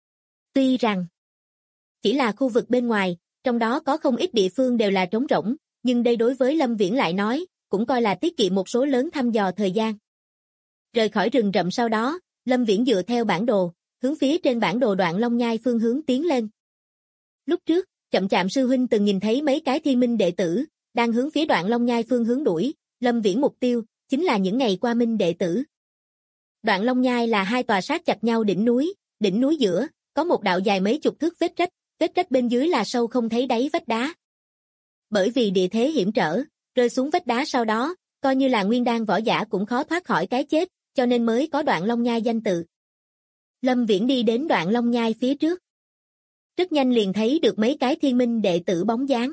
Tuy rằng, chỉ là khu vực bên ngoài, trong đó có không ít địa phương đều là trống rỗng, nhưng đây đối với Lâm Viễn lại nói, cũng coi là tiết kiệm một số lớn thăm dò thời gian. Rời khỏi rừng rậm sau đó, Lâm Viễn dựa theo bản đồ, hướng phía trên bản đồ Đoạn Long Nhai phương hướng tiến lên. Lúc trước, Chậm Chạm sư huynh từng nhìn thấy mấy cái Thiên Minh đệ tử, đang hướng phía Đoạn Long Nhai phương hướng đuổi, Lâm Viễn mục tiêu, chính là những ngày qua Minh đệ tử. Đoạn Long Nhai là hai tòa sát chặt nhau đỉnh núi giữa, có một đạo dài mấy chục thước vết rách bên dưới là sâu không thấy đáy vách đá. Bởi vì địa thế hiểm trở, rơi xuống vách đá sau đó, coi như là nguyên đan võ giả cũng khó thoát khỏi cái chết, cho nên mới có Đoạn Long Nhai danh tự. Lâm Viễn đi đến Đoạn Long Nhai phía trước. Rất nhanh liền thấy được mấy cái Thiên Minh đệ tử bóng dáng.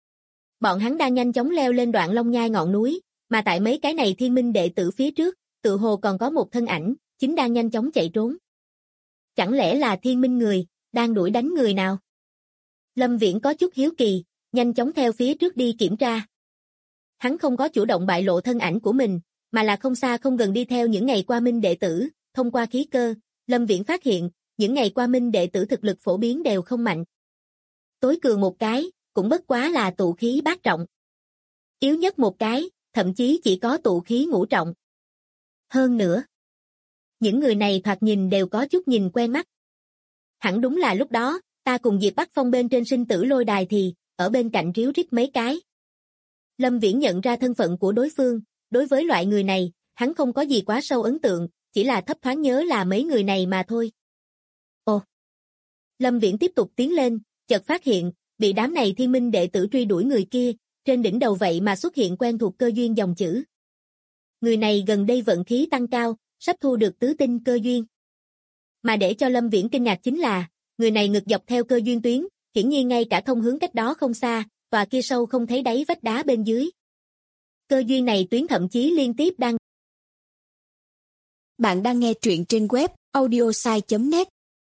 Bọn hắn đang nhanh chóng leo lên Đoạn Long Nhai ngọn núi, mà tại mấy cái này Thiên Minh đệ tử phía trước, tự hồ còn có một thân ảnh, chính đang nhanh chóng chạy trốn. Chẳng lẽ là Thiên Minh người, đang đuổi đánh người nào? Lâm Viễn có chút hiếu kỳ, nhanh chóng theo phía trước đi kiểm tra. Hắn không có chủ động bại lộ thân ảnh của mình, mà là không xa không gần đi theo những ngày qua minh đệ tử, thông qua khí cơ, Lâm Viễn phát hiện, những ngày qua minh đệ tử thực lực phổ biến đều không mạnh. Tối cường một cái, cũng bất quá là tụ khí bát trọng. Yếu nhất một cái, thậm chí chỉ có tụ khí ngũ trọng. Hơn nữa, những người này thoạt nhìn đều có chút nhìn quen mắt. Hẳn đúng là lúc đó, ta cùng Diệp Bắc Phong bên trên sinh tử lôi đài thì, ở bên cạnh ríu rít mấy cái. Lâm Viễn nhận ra thân phận của đối phương, đối với loại người này, hắn không có gì quá sâu ấn tượng, chỉ là thấp thoáng nhớ là mấy người này mà thôi. Ồ! Lâm Viễn tiếp tục tiến lên, chợt phát hiện, bị đám này thiên minh đệ tử truy đuổi người kia, trên đỉnh đầu vậy mà xuất hiện quen thuộc cơ duyên dòng chữ. Người này gần đây vận khí tăng cao, sắp thu được tứ tinh cơ duyên. Mà để cho Lâm Viễn kinh ngạc chính là, người này ngược dọc theo cơ duyên tuyến, hiển nhiên ngay cả thông hướng cách đó không xa, tòa kia sâu không thấy đáy vách đá bên dưới. Cơ duyên này tuyến thậm chí liên tiếp đang. Bạn đang nghe truyện trên web audiosai.net.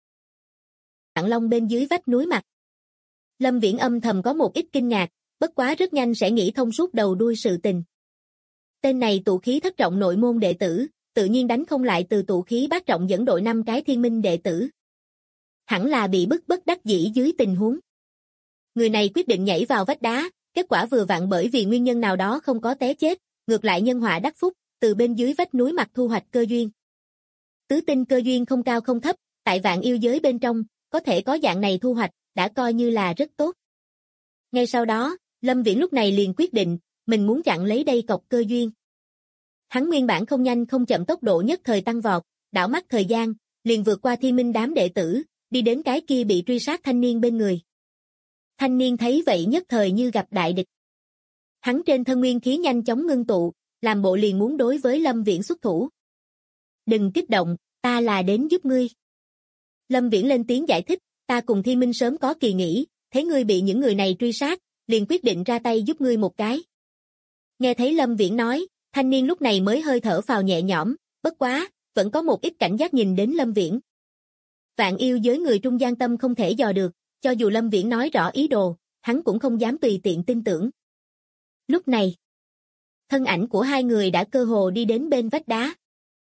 Vạn Long bên dưới vách núi mặt. Lâm Viễn âm thầm có một ít kinh ngạc, bất quá rất nhanh sẽ nghĩ thông suốt đầu đuôi sự tình. Tên này tụ khí thất trọng nội môn đệ tử, tự nhiên đánh không lại từ tụ khí bát trọng dẫn đội 5 cái thiên minh đệ tử. Hẳn là bị bức bất đắc dĩ dưới tình huống. Người này quyết định nhảy vào vách đá, kết quả vừa vặn bởi vì nguyên nhân nào đó không có té chết, ngược lại nhân họa đắc phúc, từ bên dưới vách núi mặt thu hoạch cơ duyên. Tứ tinh cơ duyên không cao không thấp, tại vạn yêu giới bên trong, có thể có dạng này thu hoạch, đã coi như là rất tốt. Ngay sau đó, Lâm Viễn lúc này liền quyết định, mình muốn chặn lấy đây cọc cơ duyên. Hắn nguyên bản không nhanh không chậm tốc độ nhất thời tăng vọt, đảo mắt thời gian, liền vượt qua thiên minh đám đệ tử, đi đến cái kia bị truy sát thanh niên bên người. Thanh niên thấy vậy nhất thời như gặp đại địch. Hắn trên thân nguyên khí nhanh chóng ngưng tụ, làm bộ liền muốn đối với Lâm Viễn xuất thủ. Đừng kích động, ta là đến giúp ngươi. Lâm Viễn lên tiếng giải thích, ta cùng Thiên Minh sớm có kỳ nghỉ, thấy ngươi bị những người này truy sát, liền quyết định ra tay giúp ngươi một cái. Nghe thấy Lâm Viễn nói, thanh niên lúc này mới hơi thở phào nhẹ nhõm, bất quá, vẫn có một ít cảnh giác nhìn đến Lâm Viễn. Vạn yêu giới người trung gian tâm không thể dò được, cho dù Lâm Viễn nói rõ ý đồ, hắn cũng không dám tùy tiện tin tưởng. Lúc này, thân ảnh của hai người đã cơ hồ đi đến bên vách đá.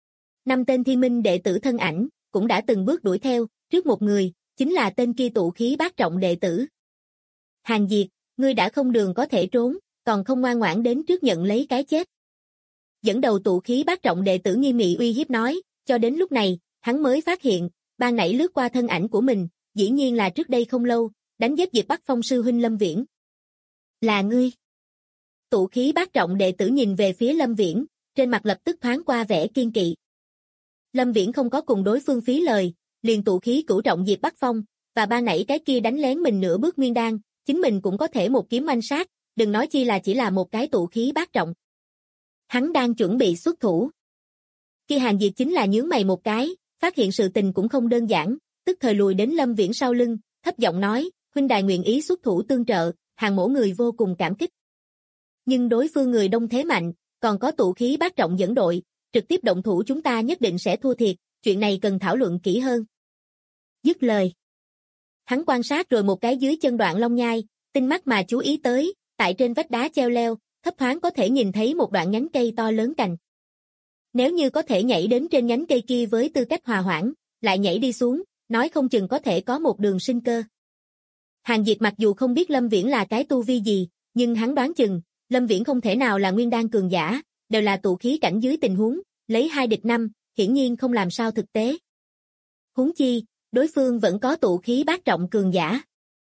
5 tên thiên minh đệ tử thân ảnh, cũng đã từng bước đuổi theo, trước một người, chính là tên kia tụ khí bát trọng đệ tử. Hàn Diệt, ngươi đã không đường có thể trốn, còn không ngoan ngoãn đến trước nhận lấy cái chết. Dẫn đầu tụ khí bát trọng đệ tử nghiêm nghị uy hiếp nói, cho đến lúc này, hắn mới phát hiện, ban nãy lướt qua thân ảnh của mình, dĩ nhiên là trước đây không lâu, đánh giết Diệp Bắc Phong sư huynh Lâm Viễn. Là ngươi. Tụ khí bát trọng đệ tử nhìn về phía Lâm Viễn, trên mặt lập tức thoáng qua vẻ kiên kỵ. Lâm Viễn không có cùng đối phương phí lời, liền tụ khí cửu trọng Diệp Bắc Phong, và ban nãy cái kia đánh lén mình nửa bước nguyên đan, chính mình cũng có thể một kiếm oanh sát, đừng nói chi là chỉ là một cái tụ khí bát trọng. Hắn đang chuẩn bị xuất thủ. Khi Hàn Diệt chính là nhướng mày một cái, phát hiện sự tình cũng không đơn giản, tức thời lùi đến Lâm Viễn sau lưng, thấp giọng nói, huynh đài nguyện ý xuất thủ tương trợ, Hàn mỗ người vô cùng cảm kích. Nhưng đối phương người đông thế mạnh, còn có tụ khí bát trọng dẫn đội, trực tiếp động thủ chúng ta nhất định sẽ thua thiệt, chuyện này cần thảo luận kỹ hơn. Dứt lời. Hắn quan sát rồi một cái dưới chân đoạn long nhai, tinh mắt mà chú ý tới, tại trên vách đá treo leo, thấp thoáng có thể nhìn thấy một đoạn nhánh cây to lớn cành. Nếu như có thể nhảy đến trên nhánh cây kia với tư cách hòa hoãn, lại nhảy đi xuống, nói không chừng có thể có một đường sinh cơ. Hàn Diệt mặc dù không biết Lâm Viễn là cái tu vi gì, nhưng hắn đoán chừng, Lâm Viễn không thể nào là nguyên đan cường giả, đều là tụ khí cảnh dưới tình huống, lấy 2 địch 5, hiển nhiên không làm sao thực tế. Huống chi, đối phương vẫn có tụ khí bát trọng cường giả.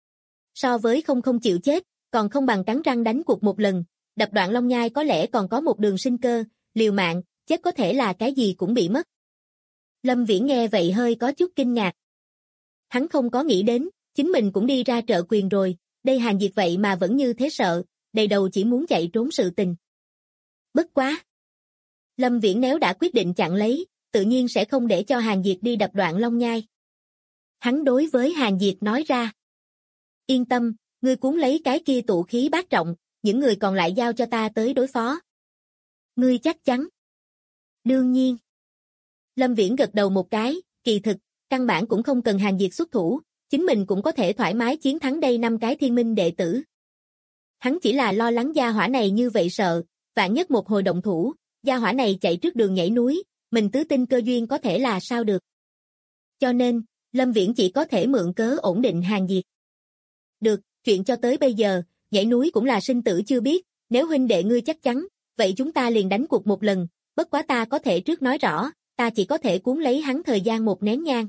So với không chịu chết, còn không bằng cắn răng đánh cuộc một lần, đập đoạn long nhai có lẽ còn có một đường sinh cơ, liều mạng, chết có thể là cái gì cũng bị mất. Lâm Viễn nghe vậy hơi có chút kinh ngạc. Hắn không có nghĩ đến, chính mình cũng đi ra trợ quyền rồi, đây Hàn Diệt vậy mà vẫn như thế sợ, đầy đầu chỉ muốn chạy trốn sự tình. Bất quá. Lâm Viễn nếu đã quyết định chặn lấy, tự nhiên sẽ không để cho Hàn Diệt đi đập đoạn long nhai. Hắn đối với Hàn Diệt nói ra. Yên tâm, ngươi cuốn lấy cái kia tụ khí bát trọng, những người còn lại giao cho ta tới đối phó. Ngươi chắc chắn. Đương nhiên. Lâm Viễn gật đầu một cái, kỳ thực, căn bản cũng không cần Hàn Diệt xuất thủ, chính mình cũng có thể thoải mái chiến thắng đây 5 cái thiên minh đệ tử. Hắn chỉ là lo lắng gia hỏa này như vậy sợ, vạn nhất một hồi động thủ, gia hỏa này chạy trước đường nhảy núi, mình tứ tinh cơ duyên có thể là sao được. Cho nên, Lâm Viễn chỉ có thể mượn cớ ổn định Hàn Diệt. Được, chuyện cho tới bây giờ, nhảy núi cũng là sinh tử chưa biết, nếu huynh đệ ngươi chắc chắn, vậy chúng ta liền đánh cuộc một lần, bất quá ta có thể trước nói rõ, ta chỉ có thể cuốn lấy hắn thời gian một nén nhang.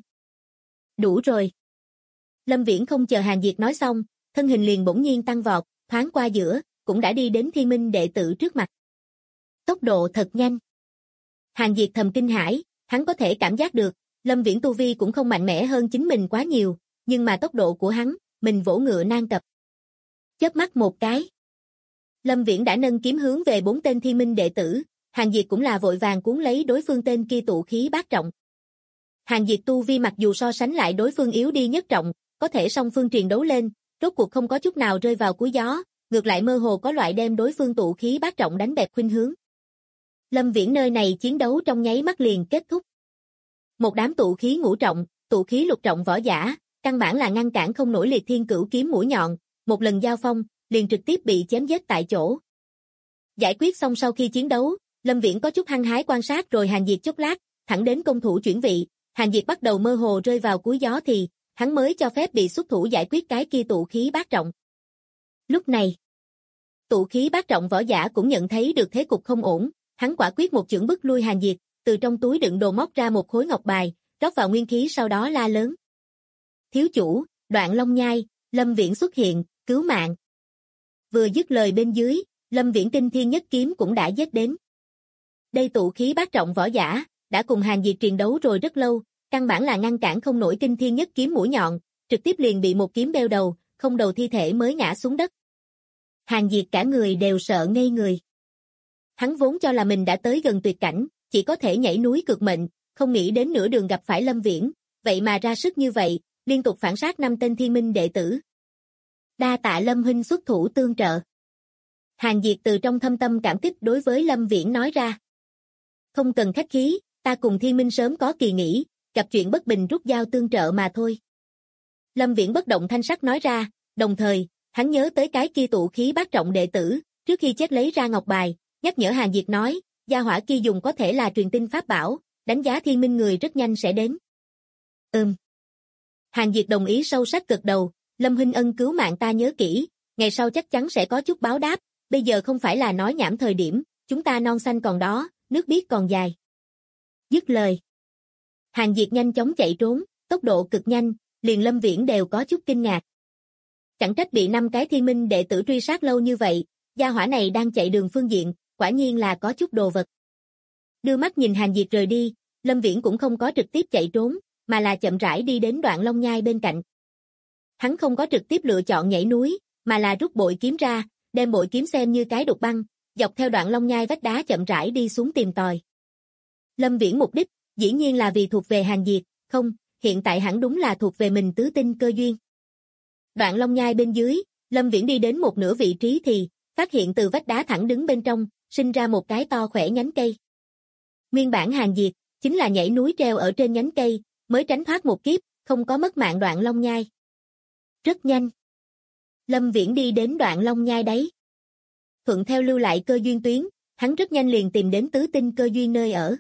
Đủ rồi. Lâm Viễn không chờ Hàn Diệt nói xong, thân hình liền bỗng nhiên tăng vọt, thoáng qua giữa, cũng đã đi đến thiên minh đệ tử trước mặt. Tốc độ thật nhanh. Hàn Diệt thầm kinh hãi, hắn có thể cảm giác được, Lâm Viễn tu vi cũng không mạnh mẽ hơn chính mình quá nhiều, nhưng mà tốc độ của hắn, mình vỗ ngựa nan cập. Chớp mắt một cái. Lâm Viễn đã nâng kiếm hướng về 4 tên thiên minh đệ tử, Hàn Diệt cũng là vội vàng cuốn lấy đối phương tên kia tụ khí bát trọng. Hàn Diệt tu vi mặc dù so sánh lại đối phương yếu đi nhất trọng, có thể song phương truyền đấu lên, rốt cuộc không có chút nào rơi vào cuối gió, ngược lại mơ hồ có loại đem đối phương tụ khí bát trọng đánh bẹp khuynh hướng. Lâm Viễn nơi này chiến đấu trong nháy mắt liền kết thúc. Một đám tụ khí ngũ trọng, tụ khí lục trọng võ giả, căn bản là ngăn cản không nổi liệt thiên cửu kiếm mũi nhọn, một lần giao phong, liền trực tiếp bị chém giết tại chỗ. Giải quyết xong sau khi chiến đấu, Lâm Viễn có chút hăng hái quan sát rồi Hàn Diệt chốc lát, thẳng đến công thủ chuyển vị, Hàn Diệt bắt đầu mơ hồ rơi vào cuối gió thì, hắn mới cho phép bị xuất thủ giải quyết cái kia tụ khí bát trọng. Lúc này, tụ khí bát trọng võ giả cũng nhận thấy được thế cục không ổn, hắn quả quyết một chưởng bức lui Hàn Diệt, từ trong túi đựng đồ móc ra một khối ngọc bài, rót vào nguyên khí sau đó la lớn. Thiếu chủ, Đoạn Long Nhai, Lâm Viễn xuất hiện, cứu mạng. Vừa dứt lời bên dưới, Lâm Viễn kinh thiên nhất kiếm cũng đã giết đến. Đây tụ khí bát trọng võ giả, đã cùng Hàn Diệt chiến đấu rồi rất lâu, căn bản là ngăn cản không nổi kinh thiên nhất kiếm mũi nhọn, trực tiếp liền bị một kiếm beo đầu, không đầu thi thể mới ngã xuống đất. Hàn Diệt cả người đều sợ ngây người. Hắn vốn cho là mình đã tới gần tuyệt cảnh, chỉ có thể nhảy núi cược mệnh, không nghĩ đến nửa đường gặp phải Lâm Viễn, vậy mà ra sức như vậy, liên tục phản sát 5 tên thiên minh đệ tử. Đa tạ Lâm huynh xuất thủ tương trợ. Hàn Diệt từ trong thâm tâm cảm kích đối với Lâm Viễn nói ra. Không cần khách khí, ta cùng thiên minh sớm có kỳ nghỉ, gặp chuyện bất bình rút dao tương trợ mà thôi. Lâm Viễn bất động thanh sắc nói ra, đồng thời, hắn nhớ tới cái kia tụ khí bát trọng đệ tử, trước khi chết lấy ra ngọc bài, nhắc nhở Hàn Diệt nói, gia hỏa kia dùng có thể là truyền tin pháp bảo, đánh giá thiên minh người rất nhanh sẽ đến. Hàn Diệt đồng ý sâu sắc gật đầu, Lâm huynh ân cứu mạng ta nhớ kỹ, ngày sau chắc chắn sẽ có chút báo đáp, bây giờ không phải là nói nhảm thời điểm, chúng ta non xanh còn đó, nước biếc còn dài. Dứt lời. Hàn Diệt nhanh chóng chạy trốn, tốc độ cực nhanh, liền Lâm Viễn đều có chút kinh ngạc. Chẳng trách bị 5 cái thiên minh đệ tử truy sát lâu như vậy, gia hỏa này đang chạy đường phương diện, quả nhiên là có chút đồ vật. Đưa mắt nhìn Hàn Diệt rời đi, Lâm Viễn cũng không có trực tiếp chạy trốn, mà là chậm rãi đi đến Đoạn Long Nhai bên cạnh. Hắn không có trực tiếp lựa chọn nhảy núi, mà là rút bội kiếm ra, đem bội kiếm xem như cái đục băng, dọc theo Đoạn Long Nhai vách đá chậm rãi đi xuống tìm tòi. Lâm Viễn mục đích, dĩ nhiên là vì thuộc về Hàn Diệt, không, hiện tại hẳn đúng là thuộc về mình tứ tinh cơ duyên. Đoạn Long Nhai bên dưới, Lâm Viễn đi đến một nửa vị trí thì, phát hiện từ vách đá thẳng đứng bên trong, sinh ra một cái to khỏe nhánh cây. Nguyên bản Hàn Diệt, chính là nhảy núi treo ở trên nhánh cây, mới tránh thoát một kiếp, không có mất mạng Đoạn Long Nhai. Rất nhanh. Lâm Viễn đi đến Đoạn Long Nhai đấy. Thuận theo lưu lại cơ duyên tuyến, hắn rất nhanh liền tìm đến tứ tinh cơ duyên nơi ở.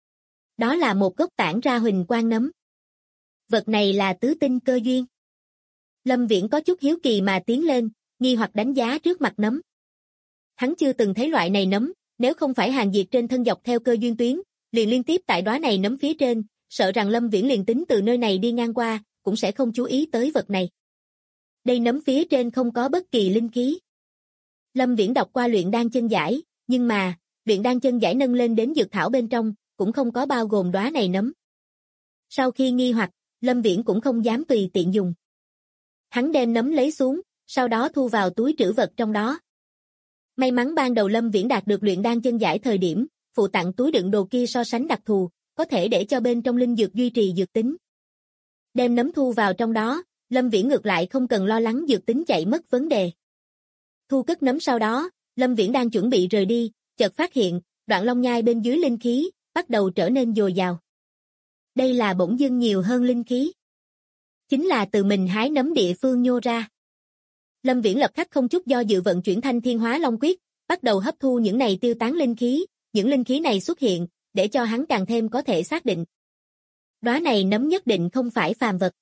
Đó là một gốc tản ra huỳnh quang nấm. Vật này là tứ tinh cơ duyên. Lâm Viễn có chút hiếu kỳ mà tiến lên, nghi hoặc đánh giá trước mặt nấm. Hắn chưa từng thấy loại này nấm, nếu không phải Hàn Diệt trên thân dọc theo cơ duyên tuyến, liền liên tiếp tại đóa này nấm phía trên, sợ rằng Lâm Viễn liền tính từ nơi này đi ngang qua, cũng sẽ không chú ý tới vật này. Đây nấm phía trên không có bất kỳ linh khí. Lâm Viễn đọc qua luyện đan chân giải, nhưng mà, luyện đan chân giải nâng lên đến dược thảo bên trong, cũng không có bao gồm đóa này nấm. Sau khi nghi hoặc, Lâm Viễn cũng không dám tùy tiện dùng. Hắn đem nấm lấy xuống, sau đó thu vào túi trữ vật trong đó. May mắn ban đầu Lâm Viễn đạt được luyện đan chân giải thời điểm, phụ tặng túi đựng đồ kia so sánh đặc thù, có thể để cho bên trong linh dược duy trì dược tính. Đem nấm thu vào trong đó, Lâm Viễn ngược lại không cần lo lắng dược tính chạy mất vấn đề. Thu cất nấm sau đó, Lâm Viễn đang chuẩn bị rời đi, chợt phát hiện, Đoạn Long Nhai bên dưới linh khí, bắt đầu trở nên dồi dào. Đây là bỗng dưng nhiều hơn linh khí. chính là từ mình hái nấm địa phương nhô ra. Lâm Viễn lập khắc không chút do dự vận chuyển Thanh Thiên Hóa Long Quyết, bắt đầu hấp thu những này tiêu tán linh khí, những linh khí này xuất hiện, để cho hắn càng thêm có thể xác định. Đóa này nấm nhất định không phải phàm vật.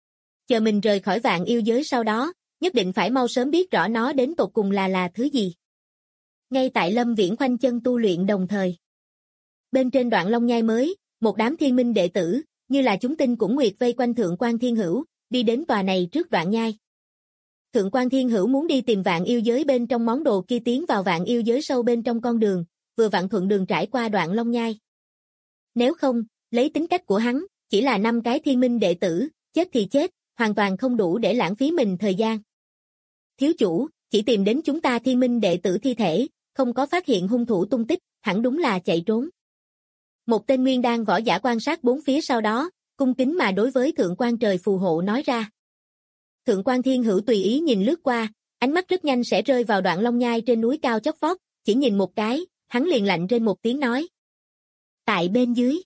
Chờ mình rời khỏi vạn yêu giới sau đó, nhất định phải mau sớm biết rõ nó đến tột cùng là thứ gì. Ngay tại Lâm Viễn khoanh chân tu luyện đồng thời. Bên trên đoạn Long Nhai mới, một đám thiên minh đệ tử, như là chúng tinh cũng nguyệt vây quanh Thượng Quan Thiên Hữu, đi đến tòa này trước đoạn nhai. Thượng Quan Thiên Hữu muốn đi tìm vạn yêu giới bên trong món đồ kia tiến vào vạn yêu giới sâu bên trong con đường, vừa vặn thuận đường trải qua đoạn Long Nhai. Nếu không, lấy tính cách của hắn, chỉ là 5 cái thiên minh đệ tử, chết thì chết, hoàn toàn không đủ để lãng phí mình thời gian. Thiếu chủ, chỉ tìm đến chúng ta thiên minh đệ tử thi thể, không có phát hiện hung thủ tung tích, hẳn đúng là chạy trốn. Một tên nguyên đan võ giả quan sát bốn phía sau đó, cung kính mà đối với Thượng Quan Trời phù hộ nói ra. Thượng Quan Thiên Hữu tùy ý nhìn lướt qua, ánh mắt rất nhanh sẽ rơi vào đoạn Long Nhai trên núi cao chót vót, chỉ nhìn một cái, hắn liền lạnh rên một tiếng nói. Tại bên dưới.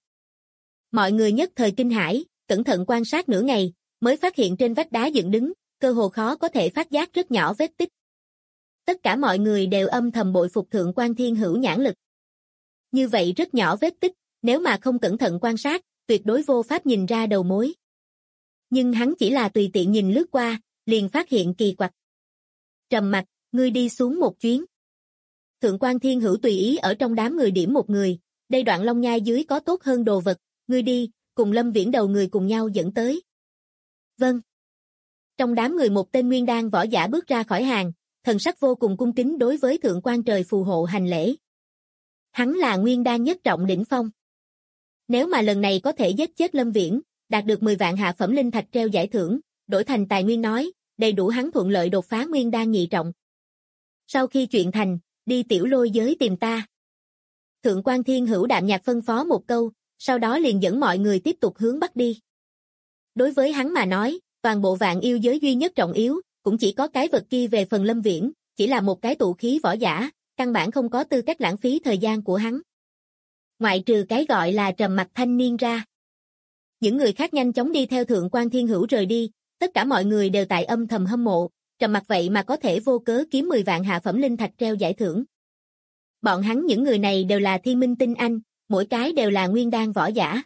Mọi người nhất thời kinh hãi, cẩn thận quan sát nửa ngày, mới phát hiện trên vách đá dựng đứng, cơ hồ khó có thể phát giác rất nhỏ vết tích. Tất cả mọi người đều âm thầm bội phục Thượng Quan Thiên Hữu nhãn lực. Như vậy rất nhỏ vết tích, nếu mà không cẩn thận quan sát, tuyệt đối vô pháp nhìn ra đầu mối. Nhưng hắn chỉ là tùy tiện nhìn lướt qua, liền phát hiện kỳ quặc. Trầm mặc, ngươi đi xuống một chuyến. Thượng Quan Thiên Hữu tùy ý ở trong đám người điểm một người, đây đoạn Long Nhai dưới có tốt hơn đồ vật, ngươi đi, cùng Lâm Viễn đầu người cùng nhau dẫn tới. Vâng. Trong đám người một tên nguyên đan võ giả bước ra khỏi hàng, thần sắc vô cùng cung kính đối với Thượng Quan Trời phù hộ hành lễ. Hắn là nguyên đan nhất trọng đỉnh phong. Nếu mà lần này có thể giết chết Lâm Viễn, đạt được 10 vạn hạ phẩm linh thạch treo giải thưởng, đổi thành tài nguyên nói, đầy đủ hắn thuận lợi đột phá nguyên đan nhị trọng. Sau khi chuyện thành, đi tiểu lôi giới tìm ta. Thượng Quan Thiên Hữu đạm nhạt phân phó một câu, sau đó liền dẫn mọi người tiếp tục hướng bắc đi. Đối với hắn mà nói, toàn bộ vạn yêu giới duy nhất trọng yếu, cũng chỉ có cái vật kia về phần Lâm Viễn, chỉ là một cái tụ khí võ giả, căn bản không có tư cách lãng phí thời gian của hắn. Ngoại trừ cái gọi là trầm mặc thanh niên ra. Những người khác nhanh chóng đi theo Thượng Quan Thiên Hữu rời đi, tất cả mọi người đều tại âm thầm hâm mộ, trầm mặc vậy mà có thể vô cớ kiếm 10 vạn hạ phẩm linh thạch treo giải thưởng. Bọn hắn những người này đều là thiên minh tinh anh, mỗi cái đều là nguyên đan võ giả.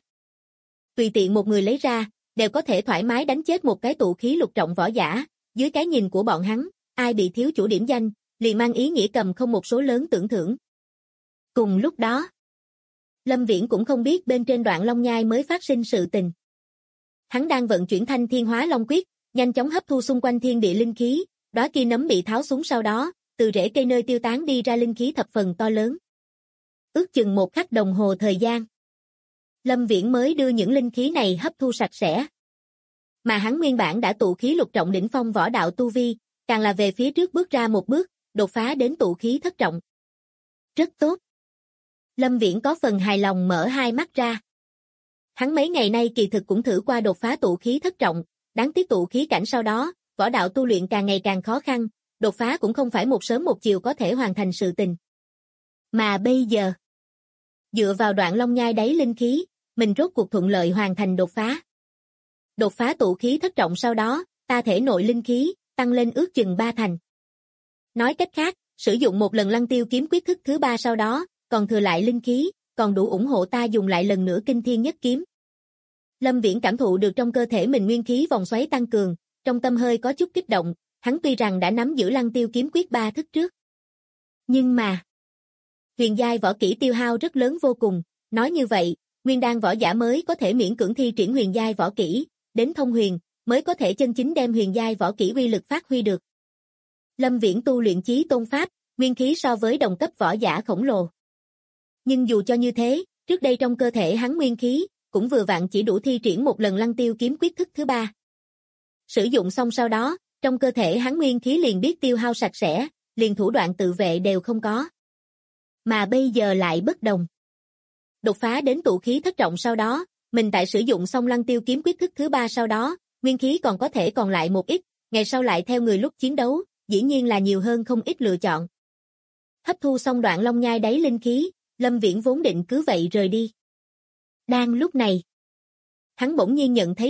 Tùy tiện một người lấy ra, đều có thể thoải mái đánh chết một cái tụ khí lục trọng võ giả, dưới cái nhìn của bọn hắn, ai bị thiếu chủ điểm danh, liền mang ý nghĩa cầm không một số lớn tưởng thưởng. Cùng lúc đó, Lâm Viễn cũng không biết bên trên đoạn Long Nhai mới phát sinh sự tình. Hắn đang vận chuyển Thanh Thiên Hóa Long Quyết, nhanh chóng hấp thu xung quanh thiên địa linh khí, đóa kia nấm bị tháo xuống sau đó, từ rễ cây nơi tiêu tán đi ra linh khí thập phần to lớn. Ước chừng 1 khắc đồng hồ thời gian, Lâm Viễn mới đưa những linh khí này hấp thu sạch sẽ. Mà hắn nguyên bản đã tụ khí lục trọng đỉnh phong võ đạo tu vi, càng là về phía trước bước ra một bước, đột phá đến tụ khí thất trọng. Rất tốt. Lâm Viễn có phần hài lòng mở hai mắt ra. Hắn mấy ngày nay kỳ thực cũng thử qua đột phá tụ khí thất trọng, đáng tiếc tụ khí cảnh sau đó, võ đạo tu luyện càng ngày càng khó khăn, đột phá cũng không phải một sớm một chiều có thể hoàn thành sự tình. Mà bây giờ, dựa vào đoạn Long Nhai đáy linh khí, mình rốt cuộc thuận lợi hoàn thành đột phá. Đột phá tụ khí thất trọng sau đó, ta thể nội linh khí, tăng lên ước chừng 3 thành. Nói cách khác, sử dụng một lần lăng tiêu kiếm quyết thức thứ 3 sau đó, còn thừa lại linh khí, còn đủ ủng hộ ta dùng lại lần nữa kinh thiên nhất kiếm. Lâm Viễn cảm thụ được trong cơ thể mình nguyên khí vòng xoáy tăng cường, trong tâm hơi có chút kích động, hắn tuy rằng đã nắm giữ lăng tiêu kiếm quyết 3 thức trước. Nhưng mà, huyền giai võ kỹ tiêu hao rất lớn vô cùng, nói như vậy, nguyên đan võ giả mới có thể miễn cưỡng thi triển huyền giai võ kỹ, đến thông huyền, mới có thể chân chính đem huyền giai võ kỹ uy lực phát huy được. Lâm Viễn tu luyện chí tôn pháp, nguyên khí so với đồng cấp võ giả khổng lồ. Nhưng dù cho như thế, trước đây trong cơ thể hắn nguyên khí, cũng vừa vặn chỉ đủ thi triển một lần lăng tiêu kiếm quyết thức thứ 3. Sử dụng xong sau đó, trong cơ thể hắn nguyên khí liền biết tiêu hao sạch sẽ, liền thủ đoạn tự vệ đều không có. Mà bây giờ lại bất đồng. Đột phá đến tụ khí thất trọng sau đó, mình tại sử dụng xong lăng tiêu kiếm quyết thức thứ 3 sau đó, nguyên khí còn có thể còn lại một ít, ngày sau lại theo người lúc chiến đấu, dĩ nhiên là nhiều hơn không ít lựa chọn. Hấp thu xong đoạn Long Nhai đáy linh khí, Lâm Viễn vốn định cứ vậy rời đi. Đang lúc này, hắn bỗng nhiên nhận thấy được,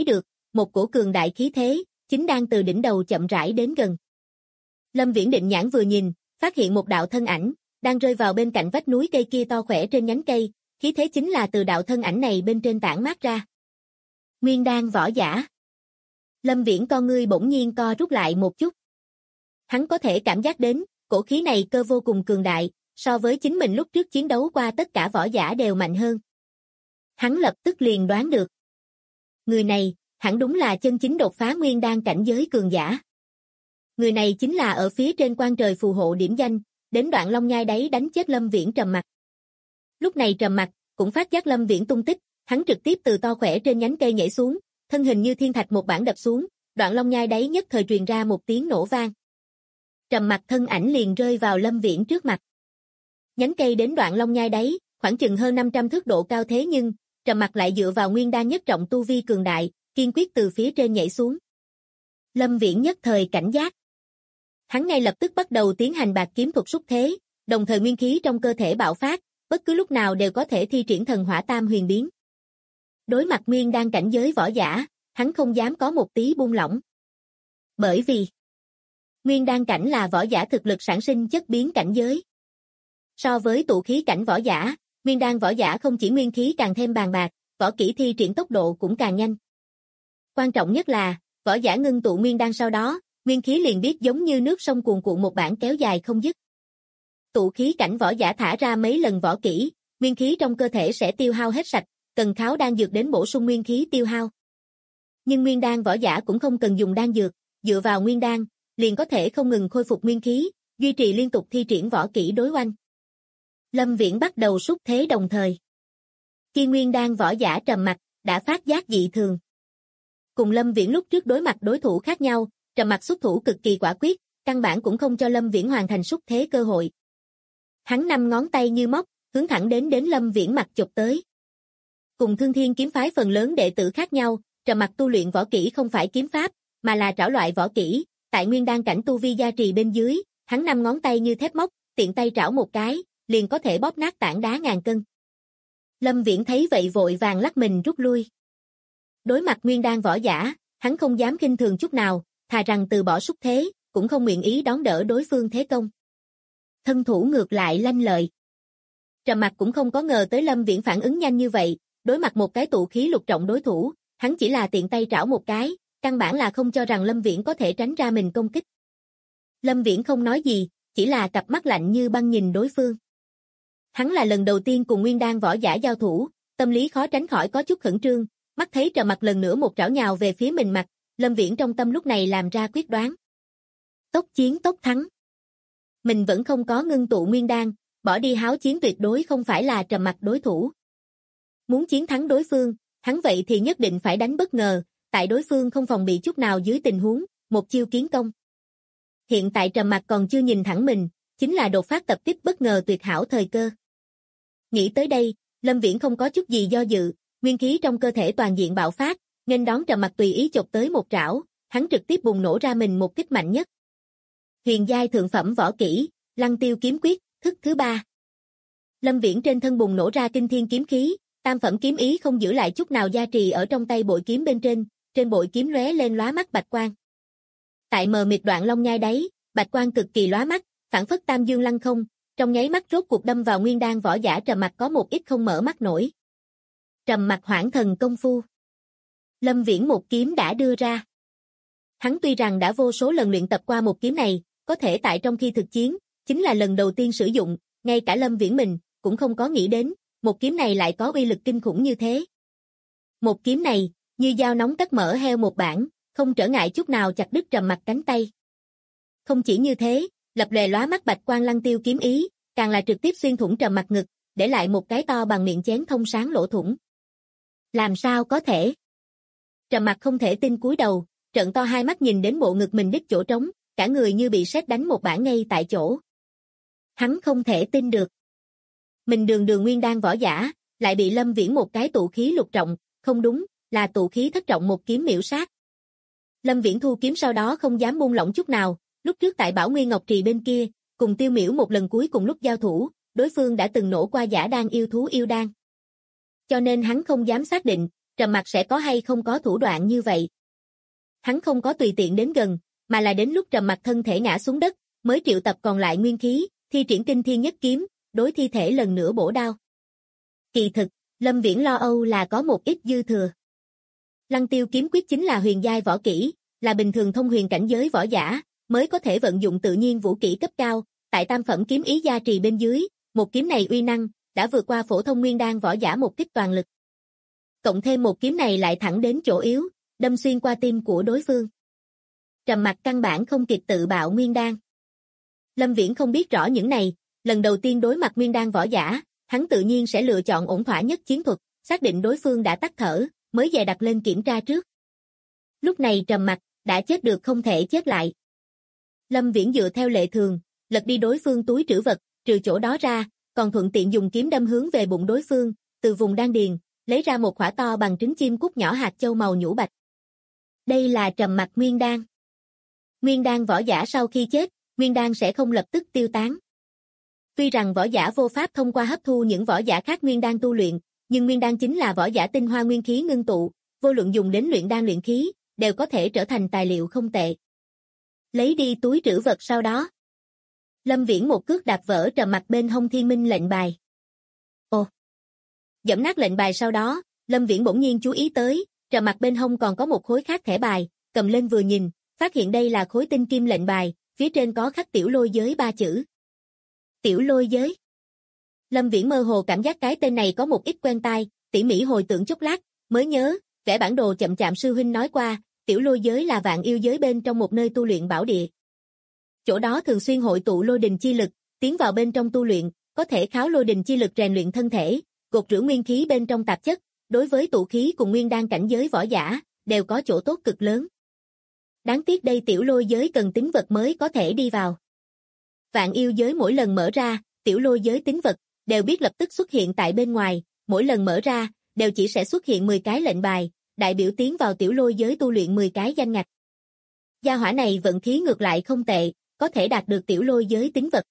một cổ cường đại khí thế, chính đang từ đỉnh đầu chậm rãi đến gần. Lâm Viễn định nhãn vừa nhìn, phát hiện một đạo thân ảnh, đang rơi vào bên cạnh vách núi cây kia to khỏe trên nhánh cây, khí thế chính là từ đạo thân ảnh này bên trên tản mát ra. Nguyên đan võ giả. Lâm Viễn con ngươi bỗng nhiên co rút lại một chút. Hắn có thể cảm giác đến, cổ khí này cơ vô cùng cường đại, so với chính mình lúc trước chiến đấu qua tất cả võ giả đều mạnh hơn. Hắn lập tức liền đoán được. Người này, hẳn đúng là chân chính đột phá nguyên đan cảnh giới cường giả. Người này chính là ở phía trên quan trời phù hộ điểm danh, đến Đoạn Long Nhai đáy đánh chết Lâm Viễn Trầm Mặc. Lúc này Trầm Mặc cũng phát giác Lâm Viễn tung tích, hắn trực tiếp từ to khỏe trên nhánh cây nhảy xuống, thân hình như thiên thạch một bản đập xuống, Đoạn Long Nhai đáy nhất thời truyền ra một tiếng nổ vang. Trầm Mặc thân ảnh liền rơi vào Lâm Viễn trước mặt. Nhánh cây đến Đoạn Long Nhai đáy, khoảng chừng hơn 500 thước độ cao thế nhưng, Trầm Mặc lại dựa vào nguyên đan nhất trọng tu vi cường đại, kiên quyết từ phía trên nhảy xuống. Lâm Viễn nhất thời cảnh giác. Hắn ngay lập tức bắt đầu tiến hành bạc kiếm thuật xúc thế, đồng thời nguyên khí trong cơ thể bạo phát, bất cứ lúc nào đều có thể thi triển thần hỏa tam huyền biến. Đối mặt nguyên đan cảnh giới võ giả, hắn không dám có một tí buông lỏng. Bởi vì nguyên đan cảnh là võ giả thực lực sản sinh chất biến cảnh giới. So với tụ khí cảnh võ giả, nguyên đan võ giả không chỉ nguyên khí càng thêm bàn bạc, võ kỹ thi triển tốc độ cũng càng nhanh. Quan trọng nhất là, võ giả ngưng tụ nguyên đan sau đó, nguyên khí liền biết giống như nước sông cuồn cuộn một bản kéo dài không dứt. Tụ khí cảnh võ giả thả ra mấy lần võ kỹ, nguyên khí trong cơ thể sẽ tiêu hao hết sạch, cần kháo đan dược đến bổ sung nguyên khí tiêu hao. Nhưng nguyên đan võ giả cũng không cần dùng đan dược, dựa vào nguyên đan, liền có thể không ngừng khôi phục nguyên khí, duy trì liên tục thi triển võ kỹ đối oanh. Lâm Viễn bắt đầu xúc thế đồng thời. Khi nguyên đan võ giả Trầm Mặc đã phát giác dị thường. Cùng Lâm Viễn lúc trước đối mặt đối thủ khác nhau, Trầm Mặc xuất thủ cực kỳ quả quyết, căn bản cũng không cho Lâm Viễn hoàn thành xúc thế cơ hội. Hắn 5 ngón tay như móc, hướng thẳng đến Lâm Viễn mặt chụp tới. Cùng Thương Thiên kiếm phái phần lớn đệ tử khác nhau, Trầm Mặc tu luyện võ kỹ không phải kiếm pháp, mà là trảo loại võ kỹ, tại nguyên đan cảnh tu vi gia trì bên dưới, hắn 5 ngón tay như thép móc, tiện tay trảo một cái, liền có thể bóp nát tảng đá ngàn cân. Lâm Viễn thấy vậy vội vàng lắc mình rút lui. Đối mặt nguyên đan võ giả, hắn không dám khinh thường chút nào, thà rằng từ bỏ xúc thế, cũng không nguyện ý đón đỡ đối phương thế công. Thân thủ ngược lại lanh lợi. Trầm Mặc cũng không có ngờ tới Lâm Viễn phản ứng nhanh như vậy, đối mặt một cái tụ khí lục trọng đối thủ, hắn chỉ là tiện tay trảo một cái, căn bản là không cho rằng Lâm Viễn có thể tránh ra mình công kích. Lâm Viễn không nói gì, chỉ là cặp mắt lạnh như băng nhìn đối phương. Hắn là lần đầu tiên cùng nguyên đan võ giả giao thủ, tâm lý khó tránh khỏi có chút khẩn trương, mắt thấy Trầm Mặc lần nữa một trảo nhào về phía mình mặt, Lâm Viễn trong tâm lúc này làm ra quyết đoán. Tốc chiến tốc thắng. Mình vẫn không có ngưng tụ nguyên đan, bỏ đi háo chiến tuyệt đối không phải là Trầm Mặc đối thủ. Muốn chiến thắng đối phương, hắn vậy thì nhất định phải đánh bất ngờ, tại đối phương không phòng bị chút nào dưới tình huống, một chiêu kiến công. Hiện tại Trầm Mặc còn chưa nhìn thẳng mình, chính là đột phát tập kích bất ngờ tuyệt hảo thời cơ. Nghĩ tới đây, Lâm Viễn không có chút gì do dự, nguyên khí trong cơ thể toàn diện bạo phát, nghênh đón Trầm Mặc tùy ý chộp tới một trảo, hắn trực tiếp bùng nổ ra mình một kích mạnh nhất. Huyền giai thượng phẩm võ kỹ, Lăng Tiêu kiếm quyết, thức thứ 3. Lâm Viễn trên thân bùng nổ ra kinh thiên kiếm khí, tam phẩm kiếm ý không giữ lại chút nào gia trì ở trong tay bội kiếm bên trên bội kiếm lóe lên lóa mắt bạch quang. Tại mờ mịt Đoạn Long Nhai đáy, bạch quang cực kỳ lóa mắt, phảng phất tam dương lăng không, trong nháy mắt rốt cuộc đâm vào nguyên đan võ giả Trầm Mặc có một ít không mở mắt nổi. Trầm Mặc hoảng thần công phu. Lâm Viễn một kiếm đã đưa ra. Hắn tuy rằng đã vô số lần luyện tập qua một kiếm này, có thể tại trong khi thực chiến, chính là lần đầu tiên sử dụng, ngay cả Lâm Viễn mình cũng không có nghĩ đến, một kiếm này lại có uy lực kinh khủng như thế. Một kiếm này, như dao nóng cắt mỡ heo một bản, không trở ngại chút nào chặt đứt Trầm Mặc cánh tay. Không chỉ như thế, lập lòe lóa mắt bạch quang Lăng Tiêu kiếm ý, càng là trực tiếp xuyên thủng Trầm Mặc ngực, để lại một cái to bằng miệng chén thông sáng lỗ thủng. Làm sao có thể? Trầm Mặc không thể tin cúi đầu, trợn to hai mắt nhìn đến bộ ngực mình đứt chỗ trống, cả người như bị sét đánh một bản ngay tại chỗ. Hắn không thể tin được. Mình đường nguyên đan võ giả, lại bị Lâm Viễn một cái tụ khí lục trọng, không đúng, là tụ khí thất trọng một kiếm miểu sát. Lâm Viễn thu kiếm sau đó không dám buông lỏng chút nào, lúc trước tại Bảo Nguyên Ngọc Trì bên kia, cùng Tiêu Miểu một lần cuối cùng lúc giao thủ, đối phương đã từng nổ qua giả đan yêu thú yêu đan. Cho nên hắn không dám xác định, Trầm Mặc sẽ có hay không có thủ đoạn như vậy. Hắn không có tùy tiện đến gần, mà là đến lúc Trầm Mặc thân thể ngã xuống đất, mới triệu tập còn lại nguyên khí, thi triển kinh thiên nhất kiếm, đối thi thể lần nữa bổ đao. Kỳ thực, Lâm Viễn lo âu là có một ít dư thừa. Lăng Tiêu kiếm quyết chính là huyền giai võ kỹ, là bình thường thông huyền cảnh giới võ giả mới có thể vận dụng tự nhiên vũ kỹ cấp cao, tại tam phẩm kiếm ý gia trì bên dưới, một kiếm này uy năng đã vượt qua phổ thông nguyên đan võ giả một kích toàn lực. Cộng thêm một kiếm này lại thẳng đến chỗ yếu, đâm xuyên qua tim của đối phương. Trầm Mặc căn bản không kịp tự bạo nguyên đan. Lâm Viễn không biết rõ những này, lần đầu tiên đối mặt nguyên đan võ giả, hắn tự nhiên sẽ lựa chọn ổn thỏa nhất chiến thuật, xác định đối phương đã tắt thở, mới dè đặt lên kiểm tra trước. Lúc này Trầm Mặc đã chết được không thể chết lại. Lâm Viễn dựa theo lệ thường, lật đi đối phương túi trữ vật, trừ chỗ đó ra, còn thuận tiện dùng kiếm đâm hướng về bụng đối phương, từ vùng đan điền, lấy ra một quả to bằng trứng chim cút nhỏ hạt châu màu nhũ bạch. Đây là Trầm Mặc nguyên đan. Nguyên đan võ giả sau khi chết, nguyên đan sẽ không lập tức tiêu tán. Tuy rằng võ giả vô pháp thông qua hấp thu những võ giả khác nguyên đan tu luyện, nhưng nguyên đan chính là võ giả tinh hoa nguyên khí ngưng tụ, vô luận dùng đến luyện đan luyện khí, đều có thể trở thành tài liệu không tệ. Lấy đi túi trữ vật sau đó. Lâm Viễn một cước đạp vỡ Trầm Mặc bên hông thiên minh lệnh bài. Ồ! Giẫm nát lệnh bài sau đó, Lâm Viễn bỗng nhiên chú ý tới, Trầm Mặc bên hông còn có một khối khác thẻ bài, cầm lên vừa nhìn, phát hiện đây là khối tinh kim lệnh bài, phía trên có khắc tiểu lôi giới 3 chữ. Tiểu lôi giới. Lâm Viễn mơ hồ cảm giác cái tên này có một ít quen tai, tỉ mỉ hồi tưởng chốc lát, mới nhớ, vẽ bản đồ chậm chạm sư huynh nói qua, tiểu lôi giới là vạn yêu giới bên trong một nơi tu luyện bảo địa. Chỗ đó thường xuyên hội tụ lôi đình chi lực, tiến vào bên trong tu luyện, có thể kháo lôi đình chi lực rèn luyện thân thể, gột rửa nguyên khí bên trong tạp chất, đối với tụ khí cùng nguyên đan cảnh giới võ giả, đều có chỗ tốt cực lớn. Đáng tiếc đây tiểu lôi giới cần tín vật mới có thể đi vào. Vạn yêu giới mỗi lần mở ra, tiểu lôi giới tín vật, đều biết lập tức xuất hiện tại bên ngoài, mỗi lần mở ra, đều chỉ sẽ xuất hiện 10 cái lệnh bài, đại biểu tiến vào tiểu lôi giới tu luyện 10 cái danh ngạch. Gia hỏa này vận khí ngược lại không tệ, có thể đạt được tiểu lôi giới tín vật.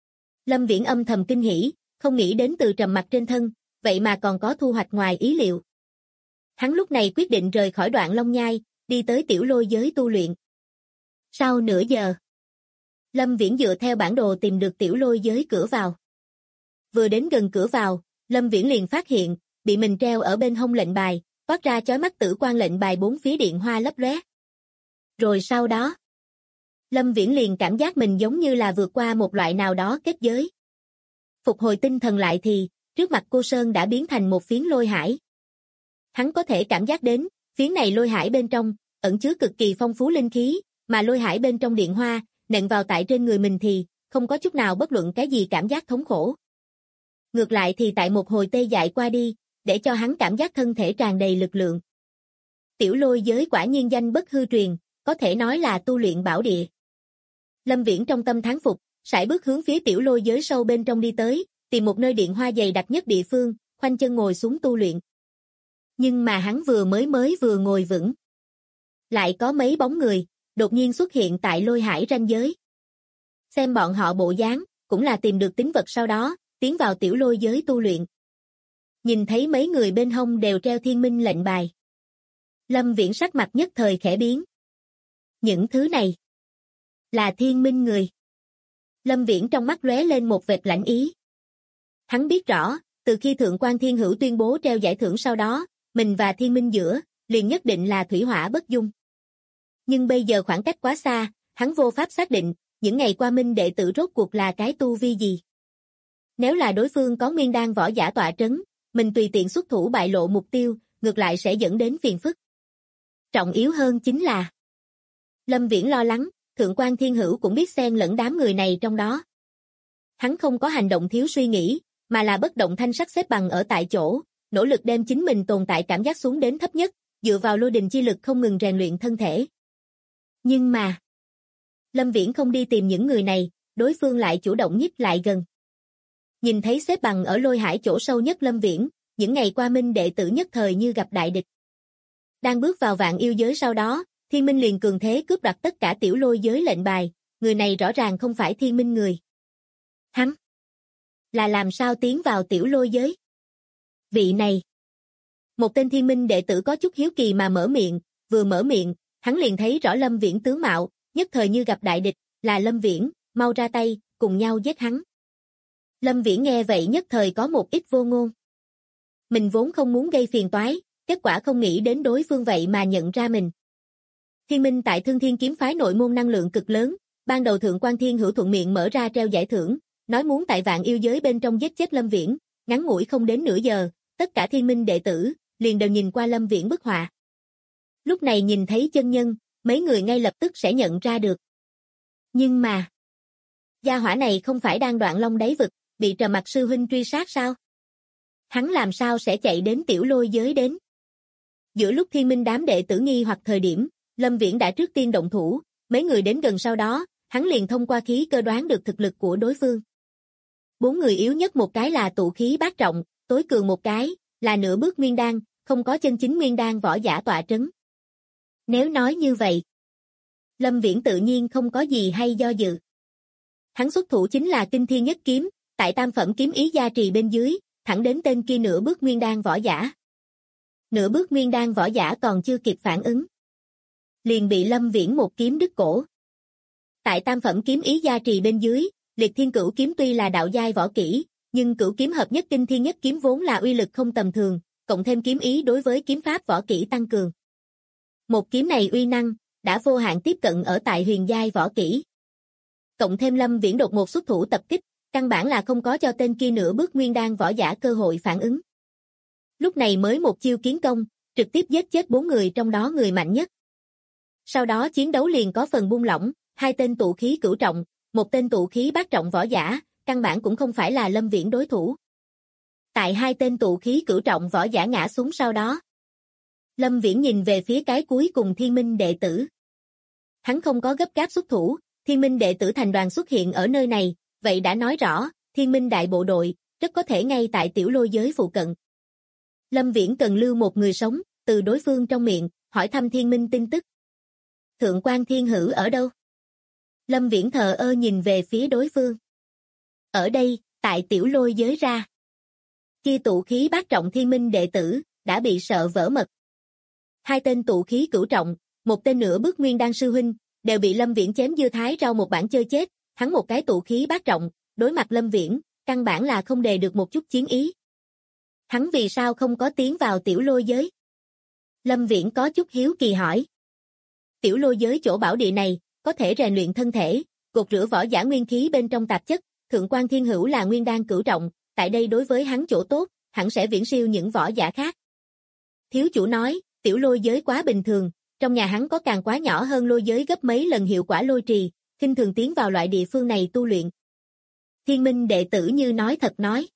Lâm Viễn âm thầm kinh hỉ, không nghĩ đến từ Trầm Mặc trên thân, vậy mà còn có thu hoạch ngoài ý liệu. Hắn lúc này quyết định rời khỏi Đoạn Long Nhai, đi tới tiểu lôi giới tu luyện. Sau nửa giờ, Lâm Viễn dựa theo bản đồ tìm được tiểu lôi giới cửa vào. Vừa đến gần cửa vào, Lâm Viễn liền phát hiện, bị mình treo ở bên hông lệnh bài, toát ra chói mắt tử quang lệnh bài 4 phía điện hoa lấp lóe. Rồi sau đó, Lâm Viễn liền cảm giác mình giống như là vượt qua một loại nào đó kết giới. Phục hồi tinh thần lại thì, trước mặt cô Sơn đã biến thành một phiến lôi hải. Hắn có thể cảm giác đến, phiến này lôi hải bên trong, ẩn chứa cực kỳ phong phú linh khí, mà lôi hải bên trong điện hoa, nện vào tại trên người mình thì, không có chút nào bất luận cái gì cảm giác thống khổ. Ngược lại thì tại một hồi tê dại qua đi, để cho hắn cảm giác thân thể tràn đầy lực lượng. Tiểu lôi giới quả nhiên danh bất hư truyền, có thể nói là tu luyện bảo địa. Lâm Viễn trong tâm thán phục, sải bước hướng phía tiểu lôi giới sâu bên trong đi tới, tìm một nơi điện hoa dày đặc nhất địa phương, khoanh chân ngồi xuống tu luyện. Nhưng mà hắn vừa ngồi vững. Lại có mấy bóng người, đột nhiên xuất hiện tại lôi hải ranh giới. Xem bọn họ bộ dáng, cũng là tìm được tín vật sau đó, tiến vào tiểu lôi giới tu luyện. Nhìn thấy mấy người bên hông đều treo thiên minh lệnh bài. Lâm Viễn sắc mặt nhất thời khẽ biến. Những thứ này là thiên minh người. Lâm Viễn trong mắt lóe lên một vệt lạnh ý. Hắn biết rõ, từ khi Thượng quan Thiên Hữu tuyên bố treo giải thưởng sau đó, mình và thiên minh giữa, liền nhất định là thủy hỏa bất dung. Nhưng bây giờ khoảng cách quá xa, hắn vô pháp xác định, những ngày qua minh đệ tử rốt cuộc là cái tu vi gì. Nếu là đối phương có nguyên đan võ giả tọa trấn, mình tùy tiện xuất thủ bại lộ mục tiêu, ngược lại sẽ dẫn đến phiền phức. Trọng yếu hơn chính là Lâm Viễn lo lắng, Thượng quan Thiên Hữu cũng biết xen lẫn đám người này trong đó. Hắn không có hành động thiếu suy nghĩ, mà là bất động thanh sắc xếp bằng ở tại chỗ, nỗ lực đem chính mình tồn tại cảm giác xuống đến thấp nhất, dựa vào lôi đình chi lực không ngừng rèn luyện thân thể. Nhưng mà, Lâm Viễn không đi tìm những người này, đối phương lại chủ động nhích lại gần. Nhìn thấy xếp bằng ở lôi hải chỗ sâu nhất Lâm Viễn, những ngày qua minh đệ tử nhất thời như gặp đại địch. Đang bước vào vạn yêu giới sau đó, Thiên Minh liền cường thế cướp đoạt tất cả tiểu lôi giới lệnh bài, người này rõ ràng không phải Thiên Minh người. Hắn là làm sao tiến vào tiểu lôi giới? Vị này. Một tên Thiên Minh đệ tử có chút hiếu kỳ mà mở miệng, vừa mở miệng, hắn liền thấy rõ Lâm Viễn tướng mạo, nhất thời như gặp đại địch, là Lâm Viễn, mau ra tay, cùng nhau giết hắn. Lâm Viễn nghe vậy nhất thời có một ít vô ngôn. Mình vốn không muốn gây phiền toái, kết quả không nghĩ đến đối phương vậy mà nhận ra mình. Thiên Minh tại Thương Thiên kiếm phái nội môn năng lượng cực lớn, ban đầu Thượng Quan Thiên Hữu thuận miệng mở ra treo giải thưởng, nói muốn tại vạn yêu giới bên trong giết chết Lâm Viễn, ngắn ngủi không đến nửa giờ, tất cả Thiên Minh đệ tử liền đều nhìn qua Lâm Viễn bức họa. Lúc này nhìn thấy chân nhân, mấy người ngay lập tức sẽ nhận ra được. Nhưng mà, gia hỏa này không phải đang Đoạn Long đáy vực, bị Trầm Mặc sư huynh truy sát sao? Hắn làm sao sẽ chạy đến Tiểu Lôi giới đến? Giữa lúc Thiên Minh đám đệ tử nghi hoặc thời điểm, Lâm Viễn đã trước tiên động thủ, mấy người đến gần sau đó, hắn liền thông qua khí cơ đoán được thực lực của đối phương. 4 người yếu nhất một cái là tụ khí bát trọng, tối cường một cái là nửa bước nguyên đan, không có chân chính nguyên đan võ giả tọa trấn. Nếu nói như vậy, Lâm Viễn tự nhiên không có gì hay do dự. Hắn xuất thủ chính là Kinh Thiên Nhất Kiếm, tại tam phẩm kiếm ý gia trì bên dưới, thẳng đến tên kia nửa bước nguyên đan võ giả. Nửa bước nguyên đan võ giả còn chưa kịp phản ứng, liền bị Lâm Viễn một kiếm đứt cổ. Tại tam phẩm kiếm ý gia trì bên dưới, Liệt Thiên Cửu kiếm tuy là đạo giai võ kỹ, nhưng cửu kiếm hợp nhất Kinh Thiên Nhất kiếm vốn là uy lực không tầm thường, cộng thêm kiếm ý đối với kiếm pháp võ kỹ tăng cường. Một kiếm này uy năng đã vô hạn tiếp cận ở tại huyền giai võ kỹ. Cộng thêm Lâm Viễn đột ngột xuất thủ tập kích, căn bản là không có cho tên kia nửa bước nguyên đan võ giả cơ hội phản ứng. Lúc này mới một chiêu kiến công, trực tiếp giết chết 4 người trong đó người mạnh nhất. Sau đó chiến đấu liền có phần buông lỏng, 2 tên tụ khí cửu trọng, một tên tụ khí bát trọng võ giả, căn bản cũng không phải là Lâm Viễn đối thủ. Tại 2 tên tụ khí cửu trọng võ giả ngã xuống sau đó, Lâm Viễn nhìn về phía cái cuối cùng Thiên Minh đệ tử. Hắn không có gấp gáp xuất thủ, Thiên Minh đệ tử thành đoàn xuất hiện ở nơi này, vậy đã nói rõ, Thiên Minh đại bộ đội, rất có thể ngay tại Tiểu Lôi giới phụ cận. Lâm Viễn cần lưu một người sống, từ đối phương trong miệng, hỏi thăm Thiên Minh tin tức. Thượng Quan Thiên Hữu ở đâu? Lâm Viễn thờ ơ nhìn về phía đối phương. Ở đây, tại Tiểu Lôi giới ra. Kia tụ khí bát trọng Thiên Minh đệ tử, đã bị sợ vỡ mật. 2 tên tụ khí cửu trọng, một tên nửa bước nguyên đan sư huynh, đều bị Lâm Viễn chém dưa thái rau một bản chơi chết, hắn một cái tụ khí bát trọng, đối mặt Lâm Viễn, căn bản là không đề được một chút chiến ý. Hắn vì sao không có tiến vào Tiểu Lôi giới? Lâm Viễn có chút hiếu kỳ hỏi. Tiểu Lôi giới chỗ bảo địa này, có thể rèn luyện thân thể, gột rửa võ giả nguyên khí bên trong tạp chất, Thượng Quan Thiên Hữu là nguyên đan cửu trọng, tại đây đối với hắn chỗ tốt, hẳn sẽ viễn siêu những võ giả khác. Thiếu chủ nói, Tiểu Lôi giới quá bình thường, trong nhà hắn có càng quá nhỏ hơn lôi giới gấp mấy lần hiệu quả lôi trì, khinh thường tiến vào loại địa phương này tu luyện. Thiên Minh đệ tử như nói thật nói.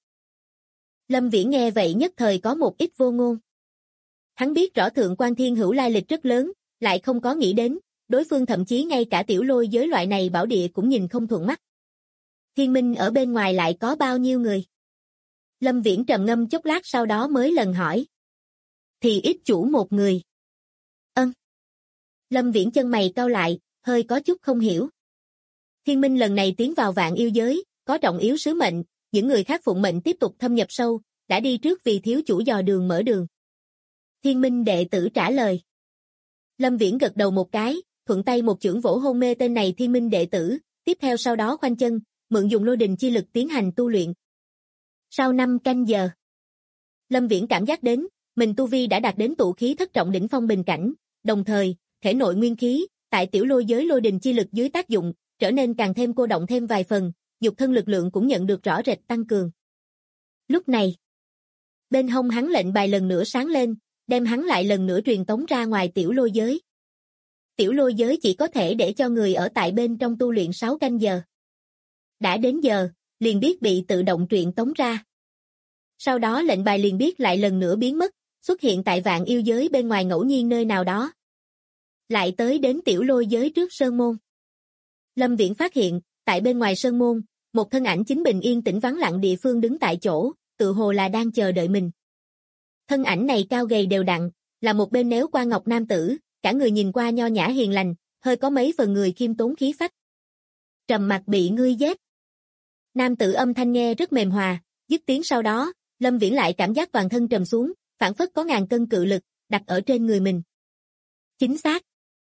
Lâm Viễn nghe vậy nhất thời có một ít vô ngôn. Hắn biết rõ Thượng Quan Thiên Hữu lai lịch rất lớn, lại không có nghĩ đến, đối phương thậm chí ngay cả Tiểu Lôi giới loại này bảo địa cũng nhìn không thuận mắt. Thiên Minh ở bên ngoài lại có bao nhiêu người? Lâm Viễn trầm ngâm chốc lát sau đó mới lần hỏi. Thì ít chủ một người. Ân. Lâm Viễn chân mày cau lại, hơi có chút không hiểu. Thiên Minh lần này tiến vào vạn yêu giới, có trọng yếu sứ mệnh, những người khác phụng mệnh tiếp tục thâm nhập sâu, đã đi trước vì thiếu chủ dò đường mở đường. Thiên Minh đệ tử trả lời. Lâm Viễn gật đầu một cái, thuận tay một chưởng vỗ hôn mê tên này Thiên Minh đệ tử, tiếp theo sau đó khoanh chân, mượn dùng lôi đình chi lực tiến hành tu luyện. Sau 5 canh giờ, Lâm Viễn cảm giác đến, mình tu vi đã đạt đến tụ khí thất trọng đỉnh phong bình cảnh, đồng thời, thể nội nguyên khí, tại Tiểu Lôi giới lôi đình chi lực dưới tác dụng, trở nên càng thêm cô động thêm vài phần, nhục thân lực lượng cũng nhận được rõ rệt tăng cường. Lúc này, bên hông hắn lệnh bài lần nữa sáng lên, đem hắn lại lần nữa truyền tống ra ngoài Tiểu Lôi giới. Tiểu Lôi giới chỉ có thể để cho người ở tại bên trong tu luyện 6 canh giờ. Đã đến giờ, liền biết bị tự động truyền tống ra. Sau đó lệnh bài liền biết lại lần nữa biến mất, xuất hiện tại vạn yêu giới bên ngoài ngẫu nhiên nơi nào đó. Lại tới đến Tiểu Lôi giới trước sơn môn. Lâm Viễn phát hiện, tại bên ngoài sơn môn, một thân ảnh chính bình yên tĩnh vắng lặng địa phương đứng tại chỗ, tự hồ là đang chờ đợi mình. Thân ảnh này cao gầy đều đặn, là một bên néo qua ngọc nam tử, cả người nhìn qua nho nhã hiền lành, hơi có mấy phần người khiêm tốn khí phách. Trầm Mặc bị ngươi giết. Nam tử âm thanh nghe rất mềm hòa, dứt tiếng sau đó, Lâm Viễn lại cảm giác toàn thân trầm xuống, phảng phất có ngàn cân cự lực đặt ở trên người mình. Chính xác.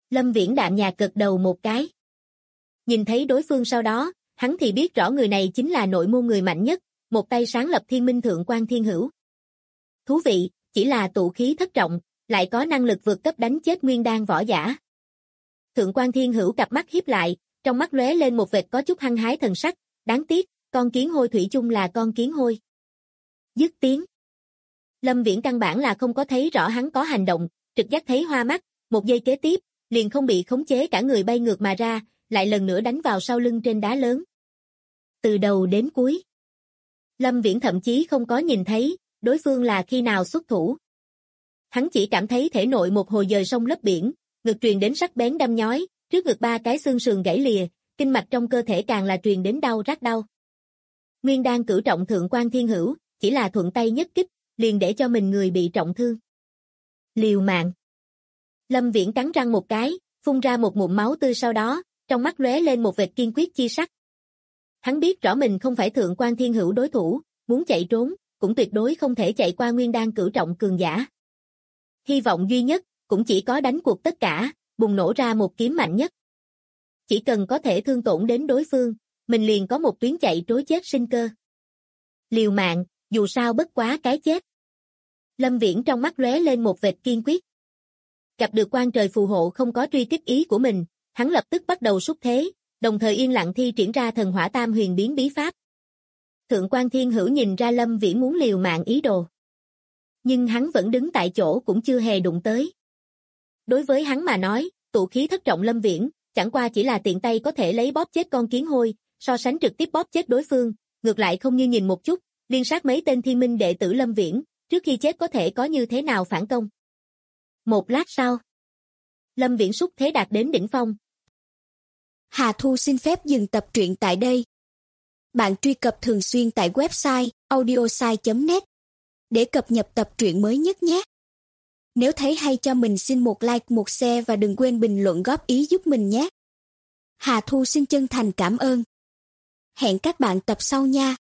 Lâm Viễn đạm nhạt gật đầu một cái. Nhìn thấy đối phương sau đó, hắn thì biết rõ người này chính là nội môn người mạnh nhất, một tay sáng lập Thiên Minh Thượng Quan Thiên Hữu. Thú vị, chỉ là tụ khí thất trọng, lại có năng lực vượt cấp đánh chết nguyên đan võ giả. Thượng Quan Thiên Hữu cặp mắt híp lại, trong mắt lóe lên một vệt có chút hăng hái thần sắc, đáng tiếc, con kiến hôi thủy chung là con kiến hôi. Dứt tiếng. Lâm Viễn căn bản là không có thấy rõ hắn có hành động, trực giác thấy hoa mắt, một giây kế tiếp, liền không bị khống chế cả người bay ngược mà ra, lại lần nữa đánh vào sau lưng trên đá lớn. Từ đầu đến cuối, Lâm Viễn thậm chí không có nhìn thấy đối phương là khi nào xuất thủ. Hắn chỉ cảm thấy thể nội một hồi dời sông lấp biển, ngực truyền đến sắc bén đâm nhói, trước ngực 3 cái xương sườn gãy lìa, kinh mạch trong cơ thể càng là truyền đến đau rát đau. Nguyên đan cửu trọng Thượng Quan Thiên Hữu, chỉ là thuận tay nhất kích, liền để cho mình người bị trọng thương. Liều mạng. Lâm Viễn cắn răng một cái, phun ra một ngụm máu tươi sau đó, trong mắt lóe lên một vệt kiên quyết chi sắc. Hắn biết rõ mình không phải Thượng Quan Thiên Hữu đối thủ, muốn chạy trốn, cũng tuyệt đối không thể chạy qua nguyên đan cửu trọng cường giả. Hy vọng duy nhất, cũng chỉ có đánh cuộc tất cả, bùng nổ ra một kiếm mạnh nhất. Chỉ cần có thể thương tổn đến đối phương, mình liền có một tuyến chạy trối chết sinh cơ. Liều mạng, dù sao bất quá cái chết. Lâm Viễn trong mắt lóe lên một vệt kiên quyết. Gặp được quan trời phù hộ không có truy kích ý của mình, hắn lập tức bắt đầu xúc thế, đồng thời yên lặng thi triển ra thần hỏa tam huyền biến bí pháp. Thượng Quan Thiên Hữu nhìn ra Lâm Viễn muốn liều mạng ý đồ. Nhưng hắn vẫn đứng tại chỗ cũng chưa hề đụng tới. Đối với hắn mà nói, tụ khí thất trọng Lâm Viễn, chẳng qua chỉ là tiện tay có thể lấy bóp chết con kiến hôi, so sánh trực tiếp bóp chết đối phương, ngược lại không như nhìn một chút, liên sát mấy tên thiên minh đệ tử Lâm Viễn, trước khi chết có thể có như thế nào phản công. Một lát sau, Lâm Viễn xúc thế đạt đến đỉnh phong. Hà Thu xin phép dừng tập truyện tại đây. Bạn truy cập thường xuyên tại website audiosai.net để cập nhật tập truyện mới nhất nhé. Nếu thấy hay cho mình xin một like, một share và đừng quên bình luận góp ý giúp mình nhé. Hà Thu xin chân thành cảm ơn. Hẹn các bạn tập sau nha.